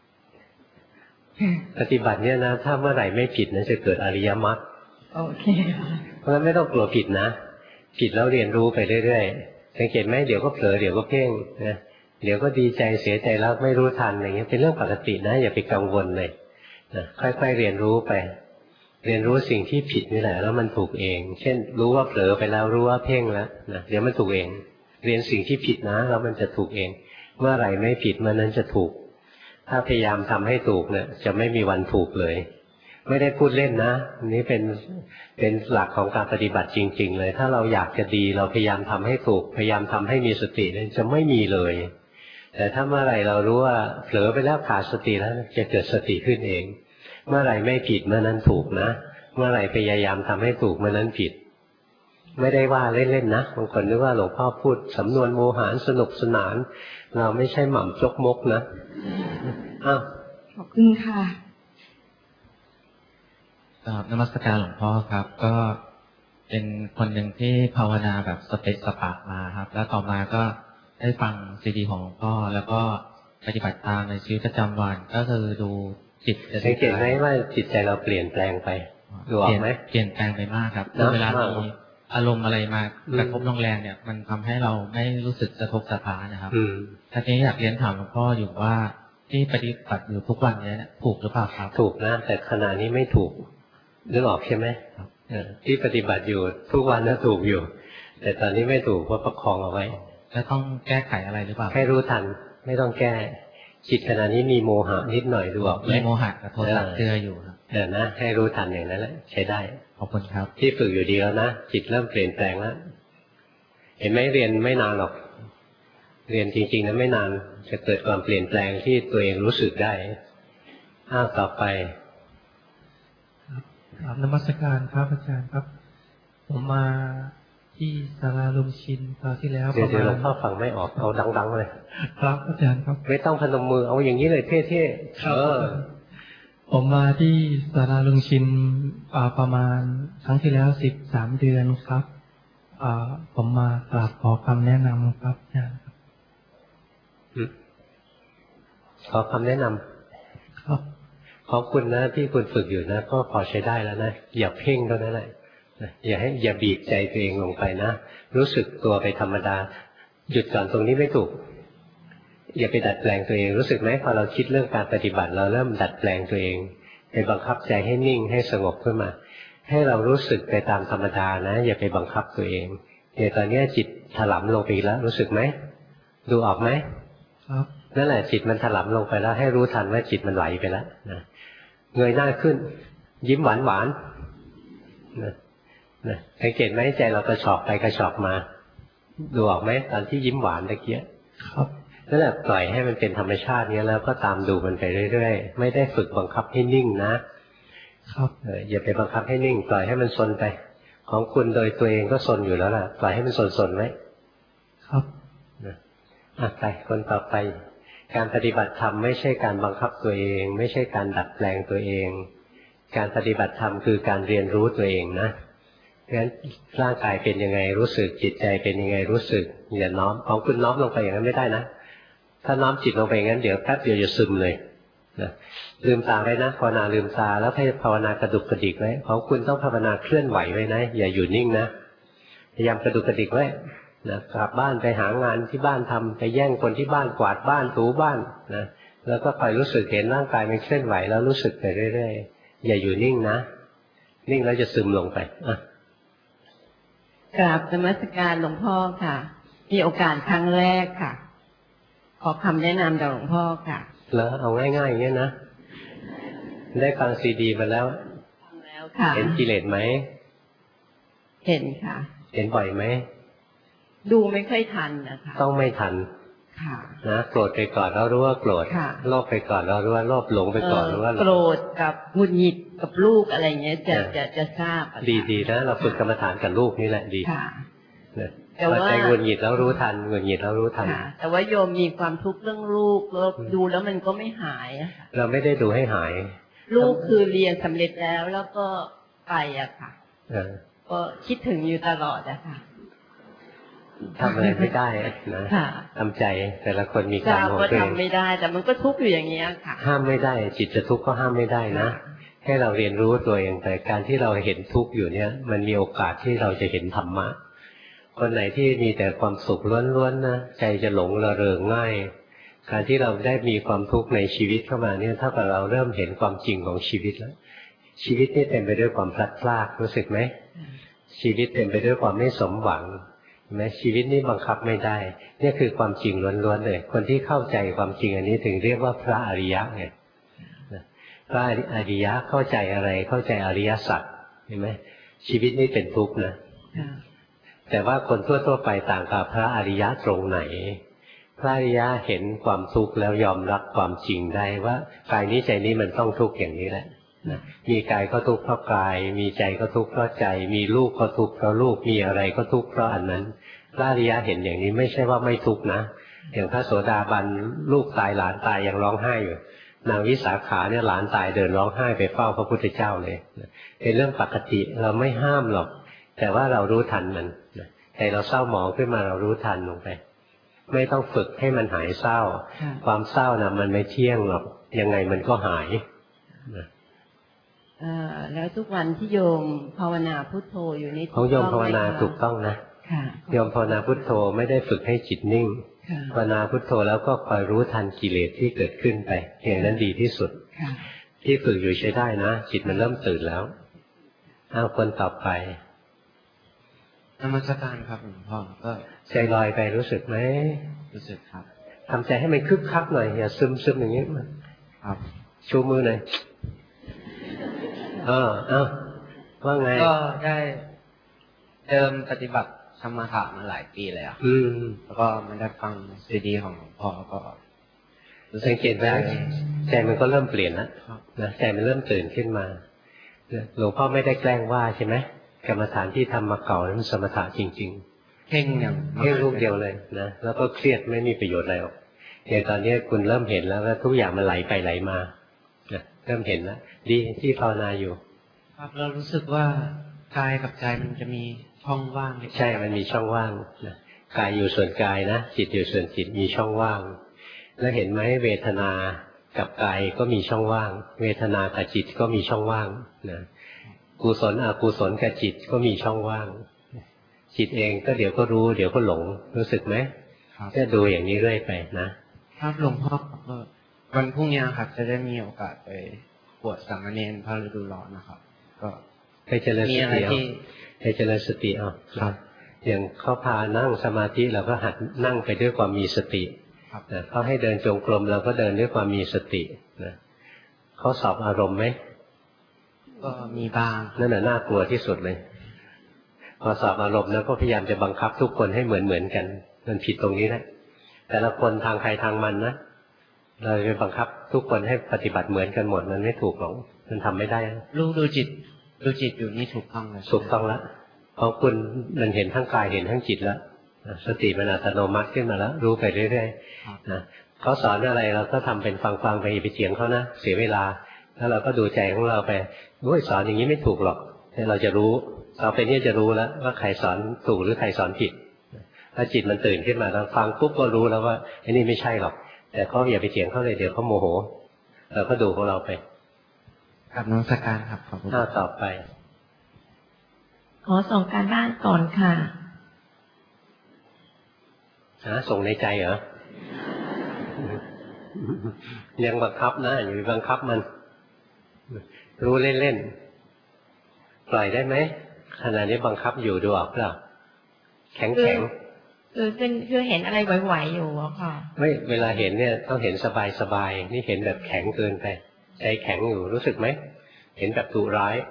ปฏิบัติเนี่ยนะถ้าเมื่อไหร่ไม่ผิดนะจะเกิดอริยมรรคโอเคเพราะฉะนั้นไม่ต้องกลัวผิดนะผิดแล้วเรียนรู้ไปเรื่อยๆสังเกตไหมเดี๋ยวก็เผลอเดี๋ยวก็เพ่งนะเดี๋ยวก็ดีใจเสียใจแล้วไม่รู้ทันอะไรเงี้ยเป็นเรื่องปกตินะอย่าไปกังวลเลยนะค่อยๆเรียนรู้ไปเรียนรู้สิ่งที่ผิดนี่แหละแล้วมันถูกเองเช่นรู้ว่าเผลอไปแล้วรู้ว่าเพ่งแล้วนะเดี๋ยวมันถูกเองเรียนสิ่งที่ผิดนะแล้วมันจะถูกเองเมื่อไหร่ไม่ผิดเมื่อนั้นจะถูกถ้าพยายามทำให้ถูกเนี่ยจะไม่มีวันถูกเลยไม่ได้พูดเล่นนะนี่เป็นหลักของการปฏิบัติจริงๆเลยถ้าเราอยากจะดีเราพยายามทำให้ถูกพยายามทำให้มีสติเนี่ยจะไม่มีเลยแต่ถ้าเมื่อไหร่เรารู้ว่าเผลอไปแล้วขาดสติแล้วจะเกิดสติขึ้นเองเมื่อไหร่ไม่ผิดเมื่อนั้นถูกนะเมื่อไหร่พยายามทำให้ถูกเมื่อนั้นผิดไม่ได้ว่าเล่นๆนะบางคนนึกว่าหลวงพ่อพูดสำนวนโมหารสนุกสนานเราไม่ใช่หม่ำจกมกนะอ้าวขอบคุณค่ะนมัสการหลวงพ่อครับก็เป็นคนหนึ่งที่ภาวนาแบบสเปซสปะมาครับแล้วต่อมาก็ได้ฟังซีดีของหลวงพ่อแล้วก็ปฏิบัติตามในชีวิตประจำวันก็คือดูจิตสังเกตไหมว่าจิตใจเราเปลี่ยนแปลงไปดูออกไหมเปลี่ยนแปลงไปมากครับเวลามีอารมณ์อะไรมากระทบแรงเนี่ยมันทำให้เราไม่รู้สึกสะทกสะท้านนะครับทีนี้อยากเรียนถามหลวงพ่ออยู่ว่าที่ปฏิบัติอยู่ทุกวันนี้ถูกหรือเปล่าครับถูกนะแต่ขณะนี้ไม่ถูกนึกออกใช่ไหมที่ปฏิบัติอยู่ทุกวันน่ะถูกอยู่แต่ตอนนี้ไม่ถูกเพราะประคองเอาไว้แล้วต้องแก้ไขอะไรหรือเปล่าให้รู้ทันไม่ต้องแก้จิตขณะนี้มีโมหะนิดหน่อยดูออกไหมมีโมหะกับโทสะเจืออยู่ครับนะให้รู้ทันอย่างนั้นแหละใช้ได้ขอบคุณครับที่ฝึกอยู่ดีแล้วนะจิตเริ่มเปลี่ยนแปลงแล้วเห็นไหมเรียนไม่นานหรอกเรียนจริงๆนะไม่นานจะเกิดความเปลี่ยนแปลงที่ตัวเองรู้สึกได้ต่อไปครับนมัสการครับอาจารย์ครับผมมาที่ศาลาลุงชินคราวที่แล้วเดี๋ยวหลวงพ่อฟังไม่ออกเอาดังๆเลยครับอาจารย์ครับไม่ต้องพนมมือเอาอย่างนี้เลยเท่ๆผมมาที่ศาลาลุงชินประมาณครั้งที่แล้ว13 เดือนครับผมมากราบขอคำแนะนำครับอาจารย์ขอคำแนะนำครับขอบคุณนะที่คุณฝึกอยู่นะก็พอใช้ได้แล้วนะอย่าเพ่งเท่านั้นแหละอย่าบีบใจตัวเองลงไปนะรู้สึกตัวไปธรรมดาหยุดก่อนตรงนี้ไม่ถูกอย่าไปดัดแปลงตัวเองรู้สึกไหมพอเราคิดเรื่องการปฏิบัติเราเริ่มดัดแปลงตัวเองไปบังคับใจให้นิ่งให้สงบขึ้นมาให้เรารู้สึกไปตามธรรมดานะอย่าไปบังคับตัวเองตอนนี้จิตถลำลงไปแล้วรู้สึกไหมดูออกไหมครับนั่นแหละจิตมันถลำลงไปแล้วให้รู้ทันว่าจิตมันไหลไปแล้วนะเงยหน้าขึ้นยิ้มหวานหวานนะสังเกตไหมใจเรากระชอกไปกระชอกมาดูออกไหมตอนที่ยิ้มหวานตะเกียครับนั่นแหละปล่อยให้มันเป็นธรรมชาตินี้แล้วก็ตามดูมันไปเรื่อยๆไม่ได้ฝึกบังคับให้นิ่งนะครับอย่าไปบังคับให้นิ่งปล่อยให้มันซนไปของคุณโดยตัวเองก็ซนอยู่แล้วล่ะปล่อยให้มันซนๆไว้ครับไปคนต่อไปการปฏิบัติธรรมไม่ใช่การบังคับตัวเองไม่ใช่การดัดแปลงตัวเองการปฏิบัติธรรมคือการเรียนรู้ตัวเองนะงั้นร่างกายเป็นยังไงรู้สึกจิตใจเป็นยังไงรู้สึกอย่าน้อมของคุณน้อมลงไปอย่างนั้นไม่ได้นะถ้าน้อมจิตลงไปอย่างนั้นเดี๋ยวแป๊บเดียวจะซึมเลยนะลืมตาไว้นะภาวนาลืมตาแล้วให้ภาวนากระดุกกระดิกไว้ของคุณต้องภาวนาเคลื่อนไหวไว้นะอย่าอยู่นิ่งนะพยายามกระดุกกระดิกไว้นะกลับบ้านไปหางานที่บ้านทำไปแย่งคนที่บ้านกวาดบ้านถูบ้านนะแล้วก็คอยรู้สึกเห็นร่างกายมันเคลื่อนไหวแล้วรู้สึกไปเรื่อยๆอย่าอยู่นิ่งนะนิ่งแล้วจะซึมลงไปกราบนมัสการหลวงพ่อค่ะมีโอกาสครั้งแรกค่ะขอคำแนะนำจากหลวงพ่อค่ะแล้วเอาง่ายๆอย่างนี้นะได้ฟังซีดีมาแล้วฟังแล้วค่ะเห็นกิเลสไหมเห็นค่ะเห็นบ่อยไหมดูไม่ค่อยทันนะคะต้องไม่ทันค่ะนะโกรธไปก่อนแล้วรู้ว่าโกรธโลภไปก่อนแล้วรู้ว่าโลภหลงไปก่อนรู้ว่าโกรธกับหงุดหงิดกับลูกอะไรเงี้ยจะทราบดีนะเราฝึกกรรมฐานกับลูกนี่แหละดีค่ะแต่ว่าใจหงุดหงิดแล้วรู้ทันหงุดหงิดแล้วรู้ทันแต่ว่าโยมมีความทุกข์เรื่องลูกแล้วดูแล้วมันก็ไม่หายเราไม่ได้ดูให้หายลูกคือเรียนสำเร็จแล้วก็ไปอะค่ะก็คิดถึงอยู่ตลอดอะค่ะทำอะไรไม่ได้นะทำใจแต่ละคนมีการของตัวเองทำไม่ได้แต่มันก็ทุกข์อยู่อย่างเงี้ยค่ะห้ามไม่ได้จิตจะทุกข์ก็ห้ามไม่ได้นะให้เราเรียนรู้ตัวเองแต่การที่เราเห็นทุกข์อยู่เนี่ยมันมีโอกาสที่เราจะเห็นธรรมะคนไหนที่มีแต่ความสุขล้วนๆนะใจจะหลงระเริงง่ายการที่เราได้มีความทุกข์ในชีวิตเข้ามาเนี่ยเท่ากับเราเริ่มเห็นความจริงของชีวิตแล้วชีวิตนี่เต็มไปด้วยความพลัดพรากรู้สึกไหมชีวิตเต็มไปด้วยความไม่สมหวังชีวิตนี้บังคับไม่ได้นี่คือความจริงล้วนๆเลยคนที่เข้าใจความจริงอันนี้ถึงเรียกว่าพระอริยะไงพระอริยะเข้าใจอะไรเข้าใจอริยสัจเห็นไหมชีวิตนี้เป็นทุกข์นะแต่ว่าคนทั่วๆไปต่างกับพระอริยะตรงไหนพระอริยะเห็นความทุกข์แล้วยอมรับความจริงได้ว่ากายนี้ใจนี้มันต้องทุกข์อย่างนี้แหละมีกายก็ทุกข์เพราะกายมีใจก็ทุกข์เพราะใจมีลูกก็ทุกข์เพราะลูกมีอะไรก็ทุกข์เพราะอันนั้นพระอริยะเห็นอย่างนี้ไม่ใช่ว่าไม่ทุกข์นะอย่างพระโสดาบันลูกตายหลานตายยังร้องไห้อยู่นางวิสาขาเนี่ยหลานตายเดินร้องไห้ไปเฝ้าพระพุทธเจ้าเลยเป็นเรื่องปกติเราไม่ห้ามหรอกแต่ว่าเรารู้ทันมันใจเราเศร้าหมองขึ้นมาเรารู้ทันลงไปไม่ต้องฝึกให้มันหายเศร้าความเศร้านะมันไม่เที่ยงหรอกยังไงมันก็หายแล้วทุกวันที่โยมภาวนาพุทโธอยู่นี่ของโยมภาวนาถูกต้องนะโยมภาวนาพุทโธไม่ได้ฝึกให้จิตนิ่งภาวนาพุทโธแล้วก็คอยรู้ทันกิเลสที่เกิดขึ้นไปอย่างนั้นดีที่สุดที่ฝึกอยู่ใช้ได้นะจิตมันเริ่มตื่นแล้วเอาคนต่อไปนมัสการครับหลวงพ่อก็ใจลอยไปรู้สึกไหมรู้สึกครับทำใจให้มันคึกคักหน่อยอย่าซึมอย่างนี้มันครับชูมือหน่อยว่าไงก็ได้เดิมปฏิบัติสมถะมาหลายปีแล้วแล้วก็ไม่ได้ฟังซีดีของหลวงพ่อก็สังเกตไหมใจมันก็เริ่มเปลี่ยนแล้วนะใจมันเริ่มตื่นขึ้นมาหลวงพ่อไม่ได้แกล้งว่าใช่ไหมกรรมฐานที่ทำมาเก่านั้นสมถะจริงๆเพ่งอย่างเพ่งรูปเดียวเลยนะแล้วก็เครียดไม่มีประโยชน์อะไรหรอกอย่างตอนนี้คุณเริ่มเห็นแล้วว่าทุกอย่างมันไหลไปไหลมาเริ่มเห็นแล้วดีที่ภาวนาอยู่ครับเรารู้สึกว่ากายกับใจมันจะมีช่องว่างใช่มันมีช่องว่างนะกายอยู่ส่วนกายนะจิตอยู่ส่วนจิตมีช่องว่างแล้วเห็นไหมเวทนากับกายก็มีช่องว่าง เวทนากับจิตก็มีช่องว่างนะกุศลอกุศลกับจิตก็มีช่องว่างจิตเองก็เดี๋ยวก็รู้เดี๋ยวก็หลงรู้สึกไหมก็ดูอย่างนี้เรื่อยไปนะครับหลวงพ่อวันพรุ่งนี้ครับจะได้มีโอกาสไปบวชสามเณรพระฤดูร้อนนะครับ ก็ไปเจริญสติเอาไปเจริญสติเอาครับอย่างเขาพานั่งสมาธิเราก็หัดนั่งไปด้วยความมีสตินะเขาให้เดินจงกรมเราก็เดินด้วยความมีสตินะเขาสอบอารมณ์ไหมก็มีบ้างนั่นน่ากลัวที่สุดเลยพอสอบอารมณ์แล้วก็พยายามจะบังคับทุกคนให้เหมือนกันมันผิดตรงนี้แหละแต่ละคนทางใครทางมันนะเราไปบังคับทุกคนให้ปฏิบัติเหมือนกันหมดมันไม่ถูกหรอกมันทำไม่ได้ดูจิตอยู่นี่ถูกต้องเลยถูกต้องแล้วเพราะคุณมันเห็นทั้งกายเห็นทั้งจิตแล้วสติมันอัตโนมัติขึ้นมาแล้วรู้ไปเรื่อยๆนะเขาสอนอะไรเราก็ทำเป็นฟังไปเถียงเขานะเสียเวลาแล้วเราก็ดูใจของเราไปสอนอย่างนี้ไม่ถูกหรอกเราจะรู้ต่อไปนี้จะรู้แล้วว่าใครสอนถูกหรือใครสอนผิดถ้าจิตมันตื่นขึ้นมาเราฟังปุ๊บก็รู้แล้วว่าไอ้นี่ไม่ใช่หรอกแต่เขาอย่าไปเถียงเขาเลยเดี๋ยวเขาโมโหเราก็ดูของเราไปกับน้องสการครับขอบคุณต่อไปขอส่งการบ้านก่อนค่ะส่งในใจเหรอยังบังคับนะอย่าไปบังคับมันรู้เล่นๆปล่อยได้ไหมขณะนี้บังคับอยู่ดูออกเปล่าแข็งคือเห็นอะไรไหวๆอยู่อะค่ะไม่เวลาเห็นเนี่ยต้องเห็นสบายๆนี่เห็นแบบแข็งเกินไปใจแข็งอยู่รู้สึกไหมเห็นแบบดุร้าย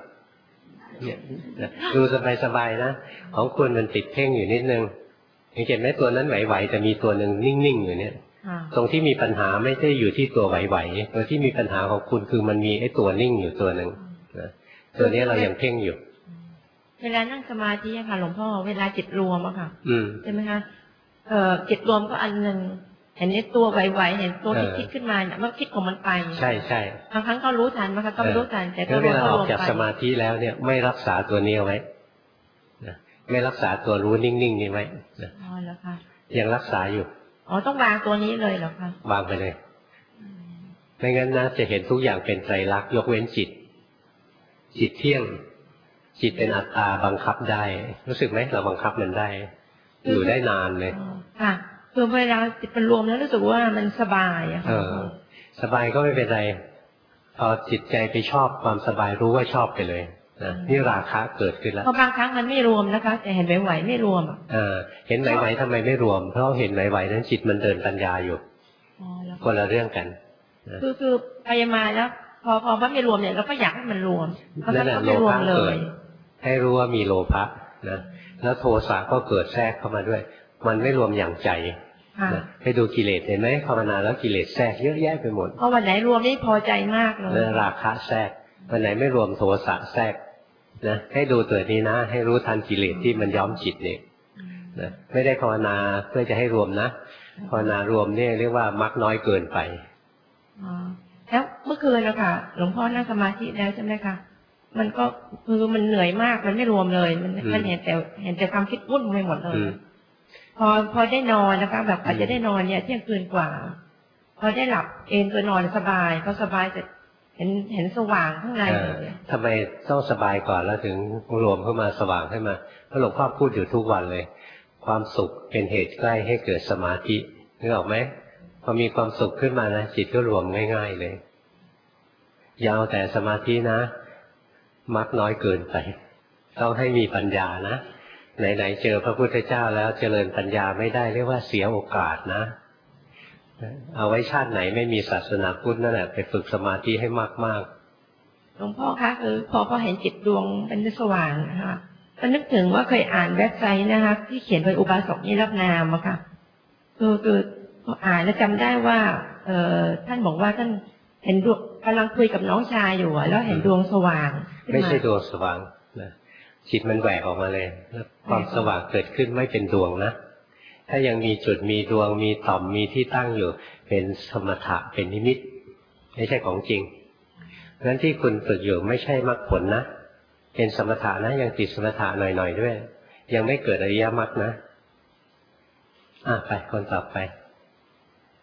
ดูสบายๆนะของคุณมันติดเพ่งอยู่นิดนึงเห็นไหมตัวนั้นไหวๆแต่มีตัวหนึ่งนิ่งๆอยู่เนี่ยตรงที่มีปัญหาไม่ได้อยู่ที่ตัวไหวๆตัวที่มีปัญหาของคุณคือมันมีไอ้ตัวนิ่งอยู่ตัวหนึ่งตัวนี้เรายังเพ่งอยู่เวลานั่งสมาธิค่ะหลวงพ่อเวลาจิตรวมอะค่ะใช่ไหมคะจิตรวมก็อันหนึ่งเห็นไอ้ตัวไหวๆเห็นตัวที่คิดขึ้นมาเนี่ยมันคิดของมันไปใช่ใช่บางครั้งก็รู้ทันบางครั้งก็ไม่รู้ทันแต่เวลาออกจากสมาธิแล้วเนี่ยไม่รักษาตัวนี้เอาไว้ไม่รักษาตัวรู้นิ่งๆนี้ไว้อ๋อแล้วค่ะยังรักษาอยู่ต้องวางตัวนี้เลยเหรอคะวางไปเลยไม่งั้นนะจะเห็นทุกอย่างเป็นไตรลักษณ์ยกเว้นจิตเที่ยงจิตเป็นอัตตาบังคับได้รู้สึกไหมเราบังคับมันได้อยู่ได้นานเลยค่ะคือเวลาจิตมันรวมแล้วรู้สึกว่ามันสบายอะค่ะสบายก็ไม่เป็นไรพอจิตใจไปชอบความสบายรู้ว่าชอบไปเลยนะนี่ราคะเกิดขึ้นแล้วเพราะบางครั้งมันไม่รวมนะคะแต่เห็นไหวๆไม่รวมเห็นไหวๆทำไมไม่รวมเพราะเห็นไหวๆนั้นจิตมันเดินปัญญาอยู่คนละเรื่องกันคือไปมาแล้วพอว่าไม่รวมเนี่ยเราก็อยากให้มันรวมนั่นแหละโลภะเกิดให้รู้ว่ามีโลภะนะแล้วโทสะก็เกิดแทรกเข้ามาด้วยมันไม่รวมอย่างใจไปดูกิเลสเห็นไหมภาวนาแล้วกิเลสแทรกเยอะแยะไปหมดเพราะวันไหนรวมนี่พอใจมากเลยราคะแทรกวันไหนไม่รวมโทสะแทรกนะให้ดูตัวนี้นะให้รู้ทันกิเลสที่มันย้อมจิตเนี่ยนะไม่ได้ภาวนาเพื่อจะให้รวมนะภาวนารวมเนี่ยเรียกว่ามักน้อยเกินไปแล้วเมื่อคืนนะคะหลวงพ่อนั่งสมาธิแล้วใช่ไหมคะมันก็คือมันเหนื่อยมากมันไม่รวมเลยมันเห็นแต่ความคิดวุ่นไปหมดเลยพอได้นอนนะคะแบบอาจจะได้นอนเนี่ยเที่ยงคืนกว่าพอได้หลับเอนตัวนอนสบายเขาสบายแต่เห็นสว่างข้างในเลยทำไมต้องสบายก่อนแล้วถึงรวมเข้ามาสว่างขึ้นมาเพราะหลวงพ่อพูดอยู่ทุกวันเลยความสุขเป็นเหตุใกล้ให้เกิดสมาธินึกออกไหมพอมีความสุขขึ้นมานะจิตก็รวมง่ายๆเลยยาวแต่สมาธินะมักน้อยเกินไปต้องให้มีปัญญานะไหนๆเจอพระพุทธเจ้าแล้วเจริญปัญญาไม่ได้เรียกว่าเสียโอกาสนะเอาไว้ชาติไหนไม่มีศาสนาพุทธนั่นแหละไปฝึกสมาธิให้มากๆหลวงพ่อคะคือพอเห็นจิตดวงเป็นสว่างนะคะก็นึกถึงว่าเคยอ่านเว็บไซต์นะคะที่เขียนโดยอุบาสกนิรนามอะค่ะคืออ่านแล้วจำได้ว่าท่านบอกว่าท่านเห็นดวงกำลังคุยกับน้องชายอยู่แล้วเห็นดวงสว่างไม่ใช่ดวงสว่างนะจิตมันแหวกออกมาเลยความสว่างเกิดขึ้นไม่เป็นดวงนะถ้ายังมีจุดมีดวงมีต่อมมีที่ตั้งอยู่เป็นสมถะเป็นนิมิตไม่ใช่ของจริงเพราะฉะนั้นที่คุณฝึกอยู่ไม่ใช่มรรคผลนะเป็นสมถะนะยังติดสมถะหน่อยๆด้วยยังไม่เกิดอริยมรรคนะไปคนต่อไป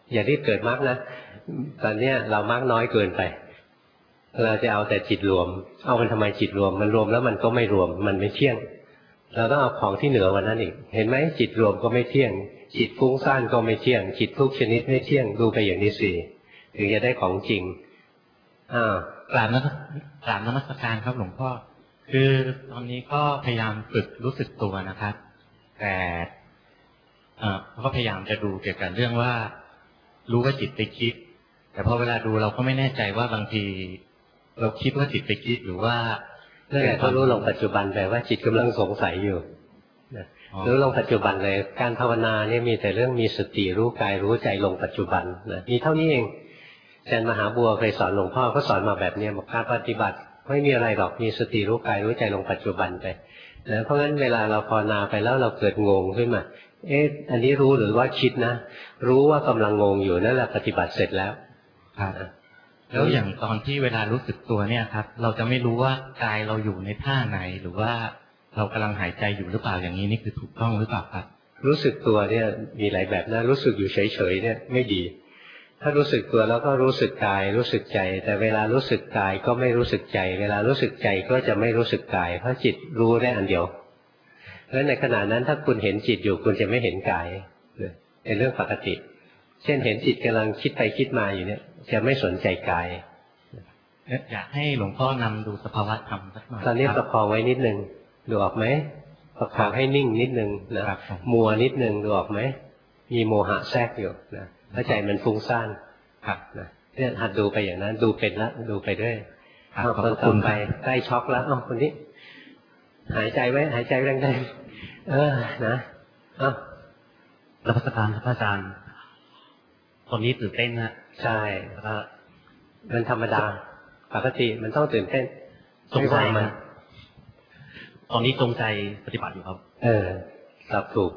อย่ารีบเกิดมรรคนะตอนเนี้ยเรามรรคน้อยเกินไปเราจะเอาแต่จิตรวมเอามันทำไมจิตรวมมันรวมแล้วมันก็ไม่รวมมันไม่เที่ยงเราต้องเอาของที่เหนือกว่านั้นอีกเห็นไหมจิตรวมก็ไม่เที่ยงจิตฟุ้งซ่านก็ไม่เที่ยงจิตทุกชนิดไม่เที่ยงดูไปอย่างนี้สิถึงจะได้ของจริงกราบนมัสการครับหลวงพ่อคือตอนนี้ก็พยายามฝึกรู้สึกตัวนะครับแต่ก็พยายามจะดูเกี่ยวกับเรื่องว่ารู้ว่าจิตไปคิดแต่พอเวลาดูเราก็ไม่แน่ใจว่าบางทีเราคิดว่าจิตไปคิดหรือว่านั่นแหละก็รู้ลงปัจจุบันแปลว่าจิตกำลังสงสัยอยู่รู้ลงปัจจุบันเลยการภาวนาเนี่ยมีแต่เรื่องมีสติรู้กายรู้ใจลงปัจจุบันนะมีเท่านี้เองอาจารย์มหาบัวเคยสอนหลวงพ่อก็สอนมาแบบนี้บอกการปฏิบัติไม่มีอะไรหรอกมีสติรู้กายรู้ใจลงปัจจุบันไปนะเพราะงั้นเวลาเราภาวนาไปแล้วเราเกิดงงขึ้นมาอันนี้รู้หรือว่าคิดนะรู้ว่ากำลังงงอยู่นั่นแหละปฏิบัติเสร็จแล้วครับแล้วอย่างตอนที่เวลารู้สึกตัวเนี่ยครับเราจะไม่รู้ว่ากายเราอยู่ในท่าไหนหรือว่าเรากำลังหายใจอยู่หรือเปล่าอย่างนี้นี่คือถูกต้องหรือเปล่าครับรู้สึกตัวเนี่ยมีหลายแบบนะรู้สึกอยู่เฉยๆเนี่ยไม่ดีถ้ารู้สึกตัวแล้วก็รู้สึกกายรู้สึกใจแต่เวลารู้สึกกายก็ไม่รู้สึกใจเวลารู้สึกใจก็จะไม่รู้สึกกายเพราะจิตรู้ได้อันเดียวแล้วในขณะนั้นถ้าคุณเห็นจิตอยู่คุณจะไม่เห็นกายเป็นเรื่องปกติเช่นเห็นจิตกำลังคิดไปคิดมาอยู่เนี่ยจะไม่สนใจกายอยากให้หลวงพ่อนำดูสภาวะธรรมสักหน่อยตอนนี้ประคองไว้นิดนึงดูออกไหมประคองให้นิ่งนิดนึงนะมัวนิดนึงดูออกไหมมีโมหะแทรกอยู่นะถ้าใจมันฟุ้งซ่านครับเนี่ยหัดดูไปอย่างนั้นดูเป็นละดูไปด้วยคนต่อไปใกล้ช็อกแล้วคนนี้หายใจไว้หายใจแรงๆนะรับประทานครับอาจารย์ตอนนี้ตื่นเต้นนะใช่มันธรรมดาปกติมันต้องตื่นเต้นจงใจมันตอนนี้จงใจปฏิบัติอยู่ครับตอบถูก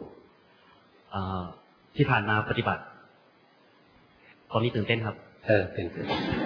ที่ผ่านมาปฏิบัติตอนนี้ตื่นเต้นครับตื่นเต้น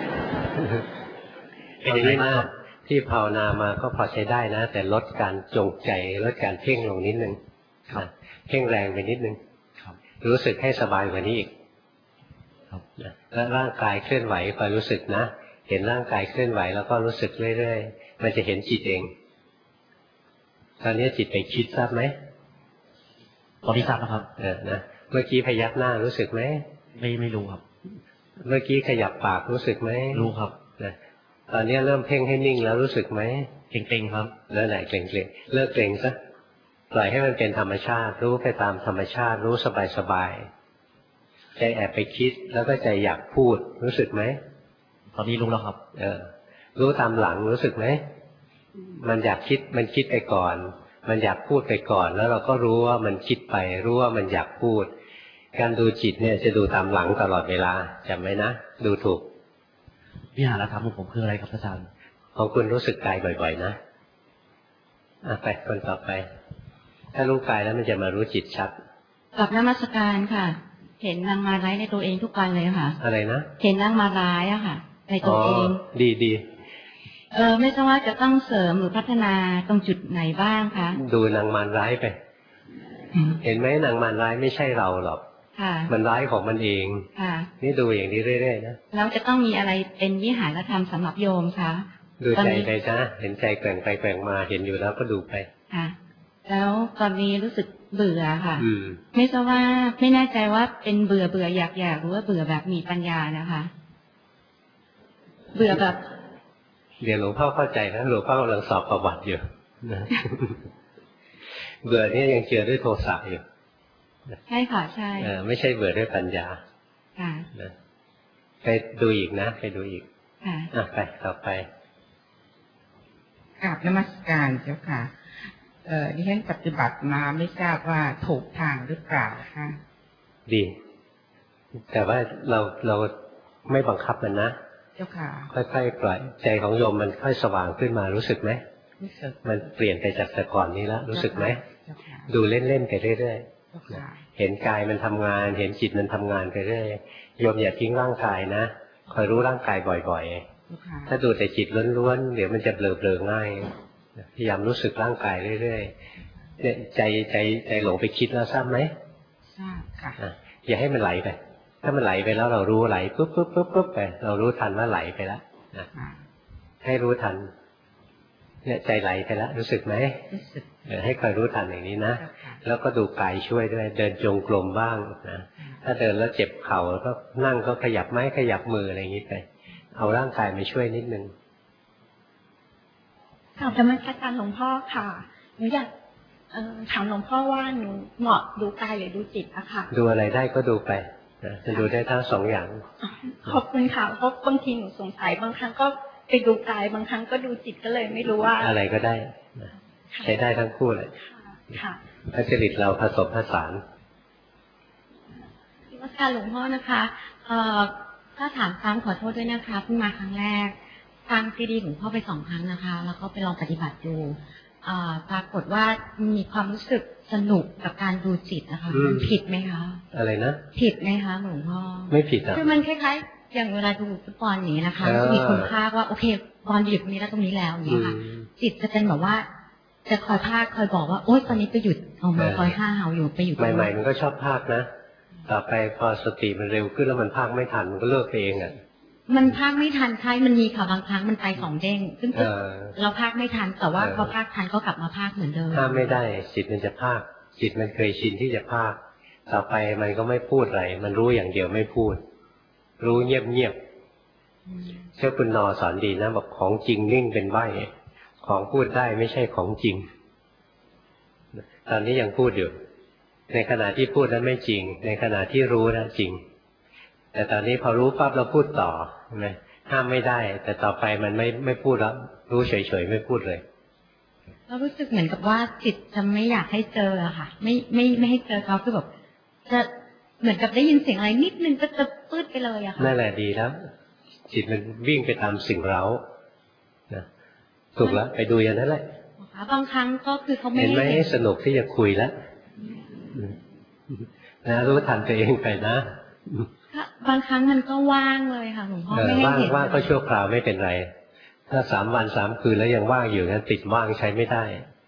เป็นอย่างนี้นะที่ภาวนามาก็พอใช้ได้นะแต่ลดการจงใจลดการเพ่งลงนิดนึงเพ่งแรงไปนิดนึงรู้สึกให้สบายกว่านี้อีกแล้วร่างกายเคลื่อนไหวคอยรู้สึกนะเห็นร่างกายเคลื่อนไหวแล้วก็รู้สึกเรื่อยๆมันจะเห็นจิตเองตอนนี้จิตไปคิดทราบไหมตอนนี้ทราบนะครับนะเมื่อกี้พยักหน้ารู้สึกไหมไม่รู้ครับเมื่อกี้ขยับปากรู้สึกไหมรู้ครับนะตอนนี้เริ่มเพ่งให้นิ่งแล้วรู้สึกไหมเกร็งครับแล้วไหนเกร็งเลิกเกร็งซะปล่อยให้มันเป็นธรรมชาติรู้ไปตามธรรมชาติรู้สบายใจแอบไปคิดแล้วก็ใจอยากพูดรู้สึกไหมตอนนี้รู้แล้วครับรู้ตามหลังรู้สึกไหมมันอยากคิดมันคิดไปก่อนมันอยากพูดไปก่อนแล้วเราก็รู้ว่ามันคิดไปรู้ว่ามันอยากพูดการดูจิตเนี่ยจะดูตามหลังตลอดเวลาจำไว้นะดูถูกวิหารธรรมของผมคืออะไรครับอาจารย์ของคุณรู้สึกกายบ่อยๆนะไปคนต่อไปถ้ารู้กายแล้วมันจะมารู้จิตชัดกับนมัสการค่ะเห็นนางมาร้ายในตัวเองทุกวันเลยค่ะอะไรนะเห็นนางมาร้ายอะค่ะในตัวเองดีไม่ทราบว่าจะต้องเสริมหรือพัฒนาตรงจุดไหนบ้างคะดูนางมารร้ายไปเห็นไหมนางมารร้ายไม่ใช่เราหรอกมันร้ายของมันเองนี่ดูอย่างนี้เรื่อยๆนะแล้วจะต้องมีอะไรเป็นวิหารธรรมสำหรับโยมคะดูใจไปนะเห็นใจแกว่งไปแกว่งมาเห็นอยู่แล้วก็ดูไปค่ะแล้วตอนนี้รู้สึกเบื่อค่ะไม่ทราบว่าไม่แน่ใจว่าเป็นเบื่ออยากหรือว่าเบื่อแบบมีปัญญานะคะเบื่อแบบเดี๋ยวหลวงพ่อเข้าใจนะหลวงพ่อกำลังสอบประวัติอยู่เบื่อนี่ยังเจือด้วยโทสะอยู่ใช่ค่ะใช่ไม่ใช่เบื่อด้วยปัญญาค่ะไปดูอีกนะไปดูอีกไปต่อไปกราบนมัสการเจ้าค่ะดิฉันปฏิบัติมาไม่ทราบว่าถูกทางหรือเปล่าค่ะดีแต่ว่าเราไม่บังคับมันนะเจ้าค่ะค่อยๆปล่อยใจของโยมมันค่อยสว่างขึ้นมารู้สึกไหมรู้สึกมันเปลี่ยนไปจากแต่ก่อนนี้แล้วรู้สึกไหมดูเล่นๆไปเรื่อยๆเห็นกายมันทำงานเห็นจิตมันทำงานไปเรื่อยโยมอย่าทิ้งร่างกายนะคอยรู้ร่างกายบ่อยๆถ้าดูแต่จิตล้วนๆเดี๋ยวมันจะเบลอๆง่ายพยายามรู้สึกร่างกายเรื่อยๆเนี่ยใจหลงไปคิดแล้วทราบไหมทราบค่ะอย่าให้มันไหลไปถ้ามันไหลไปแล้วเรารู้ไหลปุ๊บปุ๊บปุ๊บปุ๊บไปเรารู้ทันว่าไหลไปแล้วนะให้รู้ทันเนี่ยใจไหลไปแล้วรู้สึกไหมให้คอยรู้ทันอย่างนี้นะแล้วก็ดูกายช่วยด้วยเดินจงกรมบ้างนะถ้าเดินแล้วเจ็บเข่าก็นั่งก็ขยับไม้ขยับมืออะไรอย่างนี้ไปเอาร่างกายมาช่วยนิดนึงกราบนมัสการหลวงพ่อค่ะหนูอยากถามหลวงพ่อว่าหนูเหมาะดูกายหรือดูจิตอะค่ะดูอะไรได้ก็ดูไปนะจะดูได้ทั้งสองอย่างขอบคุณค่ะเพราะบางทีหนูสงสัยบางครั้งก็ไปดูกายบางครั้งก็ดูจิตก็เลยไม่รู้ว่าอะไรก็ได้ใช้ได้ทั้งคู่เลยค่ะพระจริตเราผสมผสานนมัสการหลวงพ่อนะคะถ้าถามซ้ำขอโทษด้วยนะคะเพิ่งมาครั้งแรกฟังซีดีหลวงพ่อไป2 ครั้งนะคะแล้วก็ไปลองปฏิบัติดูปรากฏว่ามีความรู้สึกสนุกกับการดูจิตนะคะมันผิดไหมคะอะไรนะผิดไหมคะหลวงพ่อไม่ผิดอ่ะคือมันคล้ายๆอย่างเวลาดูฟุตบอลอย่างนี้นะคะมีคนพากว่าโอเคบอลอยู่ตรงนี้แล้วตรงนี้แล้วอย่างนี้ค่ะจิตจะเป็นแบบว่าจะคอยพากคอยบอกว่าโอ๊ยตอนนี้ไปหยุดเอามาคอยห้าเห่าอยู่ไปหยุดใหม่ๆมันก็ชอบพากนะต่อไปพอสติมันเร็วขึ้นแล้วมันพากไม่ทันมันก็เลิกเองอ่ะมันพากไม่ทันใช่มันมีค่ะบางครั้งมันไป2 เด้งซึ่งเราพากไม่ทันแต่ว่าพอพากทันก็กลับมาพากเหมือนเดิมห้ามไม่ได้จิตมันจะพากจิตมันเคยชินที่จะพากต่อไปมันก็ไม่พูดอะไรมันรู้อย่างเดียวไม่พูดรู้เงียบๆเชื่อคุณนอสอนดีนะบอกของจริงนิ่งเป็นใบ้ของพูดได้ไม่ใช่ของจริงตอนนี้ยังพูดอยู่ในขณะที่พูดนั้นไม่จริงในขณะที่รู้นั้นจริงแต่ตอนนี้พอรู้ปั๊บเราพูดต่อใช่ไหมห้ามไม่ได้แต่ต่อไปมันไม่พูดแล้วรู้เฉยๆไม่พูดเลยเรารู้สึกเหมือนกับว่าจิตจะไม่อยากให้เจออะค่ะไม่ให้เจอเขาคือแบบจะเหมือนกับได้ยินเสียงอะไรนิดนึงก็จะปื้ดไปเลยอะค่ะนั่นแหละดีแล้วจิตมันวิ่งไปตามสิ่งเร้านะถูกแล้วไปดูอย่างนั้นแหละบางครั้งก็คือเขาไม่เห็นไหมสนุกที่จะคุยแล้วนะรู้ทันตัวเองไปนะบางครั้งมันก็ว่างเลยค่ะหลวงพ่อไม่ให้เห็นว่างก็ชั่วคราวไม่เป็นไรถ้า3 วัน 3 คืนแล้วยังว่างอยู่งั้นติดว่างใช้ไม่ได้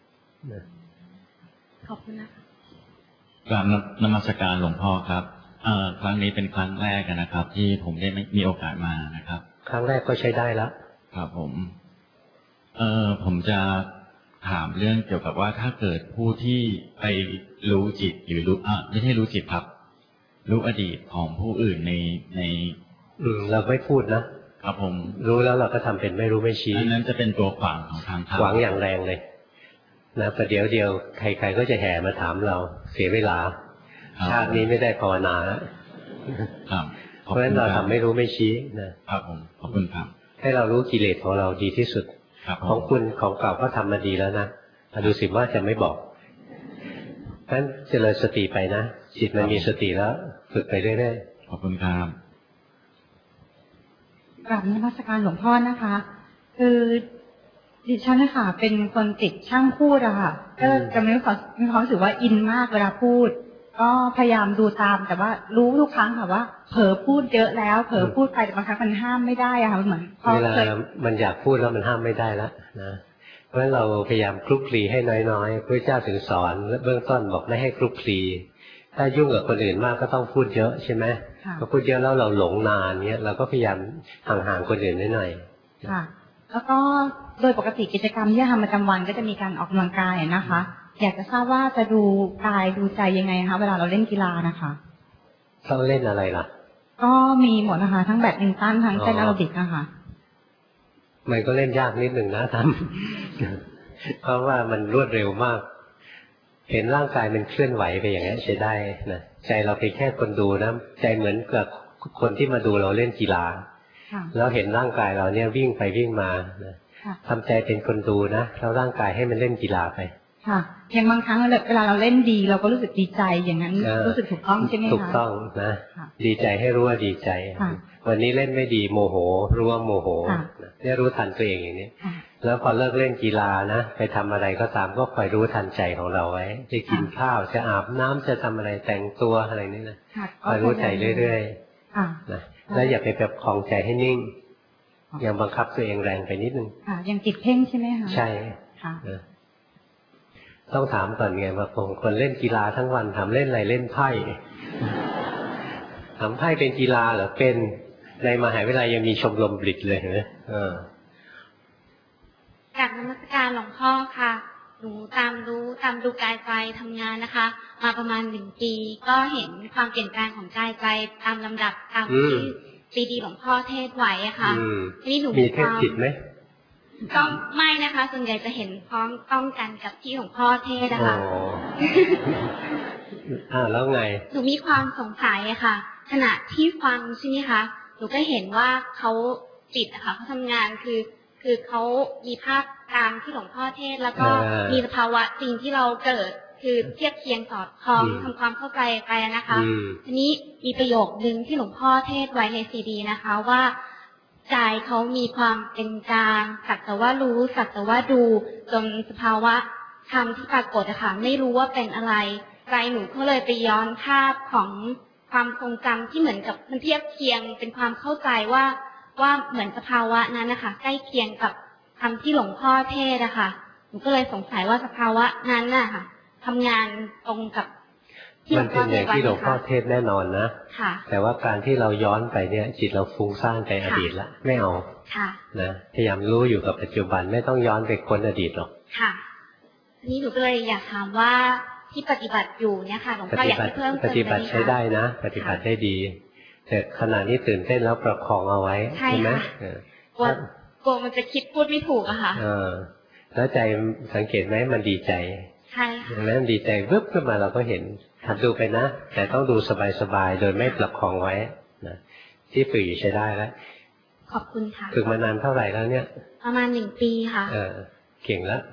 ขอบคุณนะคะกราบนมัสการหลวงพ่อครับครั้งนี้เป็นครั้งแรกนะครับที่ผมได้มีโอกาสมานะครับครั้งแรกก็ใช้ได้แล้วครับผมจะถามเรื่องเกี่ยวกับว่าถ้าเกิดผู้ที่ไปรู้จิตหรือรู้ไม่ใช่รู้จิตครับรู้อดีตของผู้อื่นในเราไม่พูดนะครับผมรู้แล้วเราก็ทำเป็นไม่รู้ไม่ชี้นั้นจะเป็นตัวขวางของทางธรรมขวางอย่างแรงเลยนะประเดี๋ยวใครๆก็จะแห่มาถามเราเสียเวลาชาตินี้ไม่ได้ภาวนาเพราะฉะนั้นเราทำไม่รู้ไม่ชี้นะครับผมขอบคุณครับให้เรารู้กิเลสของเราดีที่สุดของคุณของเก่าก็ทำมาดีแล้วนะดูสิว่าจะไม่บอกเพราะฉะนั้นเจริญสติไปนะจิตมันมีสติแล้วฝึกไปเรื่อยๆขอบคุณครับกราบนมัสการหลวงพ่อนะคะคือดิฉันนะคะเป็นคนติดช่างพูดอะค่ะก็จะมีความรู้สึกว่าอินมากเวลาพูดก็พยายามดูตามแต่ว่ารู้ทุกครั้งค่ะว่าเผลอพูดเยอะแล้วเผลอพูดไปแต่บางครั้งมันห้ามไม่ได้อะค่ะเหมือนเวลามันอยากพูดแล้วมันห้ามไม่ได้แล้วนะเพราะฉะนั้นเราพยายามคลุกคลีให้น้อยๆพระเจ้าถึงสอนเบื้องต้นบอกไม่ให้คลุกคลีถ้ายุ่งกับคนอื่นมากก็ต้องพูดเยอะใช่ไหมพอพูดเยอะแล้วเราหลงนานเงี้ยเราก็พยายามห่างๆคนอื่นนิดหน่อยค่ะแล้วก็โดยปกติกิจกรรมที่ทำประจำวันก็จะมีการออกกำลังกายนะคะอยากจะทราบว่าจะดูกายดูใจยังไงคะเวลาเราเล่นกีฬานะคะต้องเล่นอะไรล่ะก็มีหมดนะคะทั้งแบดมินตันทั้งเต้นแอโรบิกนะคะมันก็เล่นยากนิดหนึ่งนะทำเพราะว่ามันรวดเร็วมากเห็นร่างกายมันเคลื่อนไหวไปอย่างนี้ใช้ได้นะใจเราเป็นแค่คนดูนะใจเหมือนกับคนที่มาดูเราเล่นกีฬาแล้วเห็นร่างกายเราเนี่ยวิ่งไปวิ่งมานะทำใจเป็นคนดูนะแล้วร่างกายให้มันเล่นกีฬาไปค่ะอย่างบางครั้งเวลาเราเล่นดีเราก็รู้สึกดีใจอย่างนั้นรู้สึกถูกต้องใช่ไหมคะถูกต้องนะดีใจให้รู้ว่าดีใจวันนี้เล่นไม่ดีโมโหรู้ว่าโมโหเนี่ยรู้ทันตัวเองอย่างนี้แล้วพอเลิกเล่นกีฬานะไปทำอะไรก็ตามก็คอยรู้ทันใจของเราไว้จะกินข้าวจะอาบน้ำจะทำอะไรแต่งตัวอะไรนี่นะคอยรู้ใจเรื่อยๆนะแล้วอย่าไปแบบคลองใจให้นิ่งยังบังคับตัวเองแรงไปนิดนึงยังติดเพ่งใช่ไหมคะใช่ต้องถามก่อนไงว่าคนเล่นกีฬาทั้งวันถามเล่นอะไรเล่นไพ่ทำไพ่เป็นกีฬาเหรอเป็นในมหาวิทยาลัยยังมีชมรมบลิดเลยเห็นไหมกราบนมัสการหลวงพ่อค่ะหนูตามดูกายใจทำงานนะคะ มาประมาณ1 ปีก็เห็นความเปลี่ยนแปลงของกายใจตามลำดับตามที่ซีดีหลวงพ่อเทศไว้อะค่ะทีนี้หนูมีเทศผิดไหมก็ไม่นะคะส่วนใหญ่จะเห็นพร้อมต้องกันกับที่หลวงพ่อเทศนะคะแล้วไงหนูมีความสงสัยอะค่ะขณะที่ฟังใช่ไหมคะหนูก็เห็นว่าเขาจิตอะค่ะเขาทำงานคือเขามีภาพตามที่หลวงพ่อเทศแล้วก็มีสภาวะจริงที่เราเกิดคือเทียบเคียงสอดคล้องทำความเข้าใจไปนะคะทีนี้มีประโยคนึงที่หลวงพ่อเทศไว้ในซีดีนะคะว่าใจเขามีความเป็นกลางสักแต่ว่ารู้สักแต่ว่าดูจนสภาวะธรรมที่ปรากฏอะค่ะไม่รู้ว่าเป็นอะไรใจหนูก็เลยไปย้อนภาพของความทรงจำที่เหมือนกับมันเทียบเคียงเป็นความเข้าใจว่าเหมือนสภาวะนั้นนะคะใกล้เคียงกับคำที่หลวงพ่อเทศอะค่ะหนูก็เลยสงสัยว่าสภาวะนั้นน่ะค่ะทำงานตรงกับที่หลวงพ่อเทศไว้ที่หลวงพ่อเทศแน่นอนนะแต่ว่าการที่เราย้อนไปเนี่ยจิตเราฟุ้งซ่านไปอดีตแล้วไม่เอานะพยายามรู้อยู่กับปัจจุบันไม่ต้องย้อนไปค้นอดีตหรอกค่ะทีนี้หนูก็เลยอยากถามว่าที่ปฏิบัติอยู่เนี่ยค่ะหลวงพ่ออยากให้เพิ่มเติมปฏิบัติใช้ได้นะปฏิบัติได้ดีแต่ขณะนี้ตื่นเต้นแล้วประคองเอาไว้ใช่ไหมกลัวมันจะคิดพูดไม่ถูกอะค่ะแล้วใจสังเกตไหมมันดีใจใช่ค่ะแล้วดีใจวึบขึ้นมาเราก็เห็นหัดดูไปนะแต่ต้องดูสบายๆโดยไม่ประคองไว้นะที่ฝึกอยู่ใช้ได้แล้วขอบคุณค่ะฝึกมานานเท่าไหร่แล้วเนี่ยประมาณ1 ปีค่ะเก่งแล้ว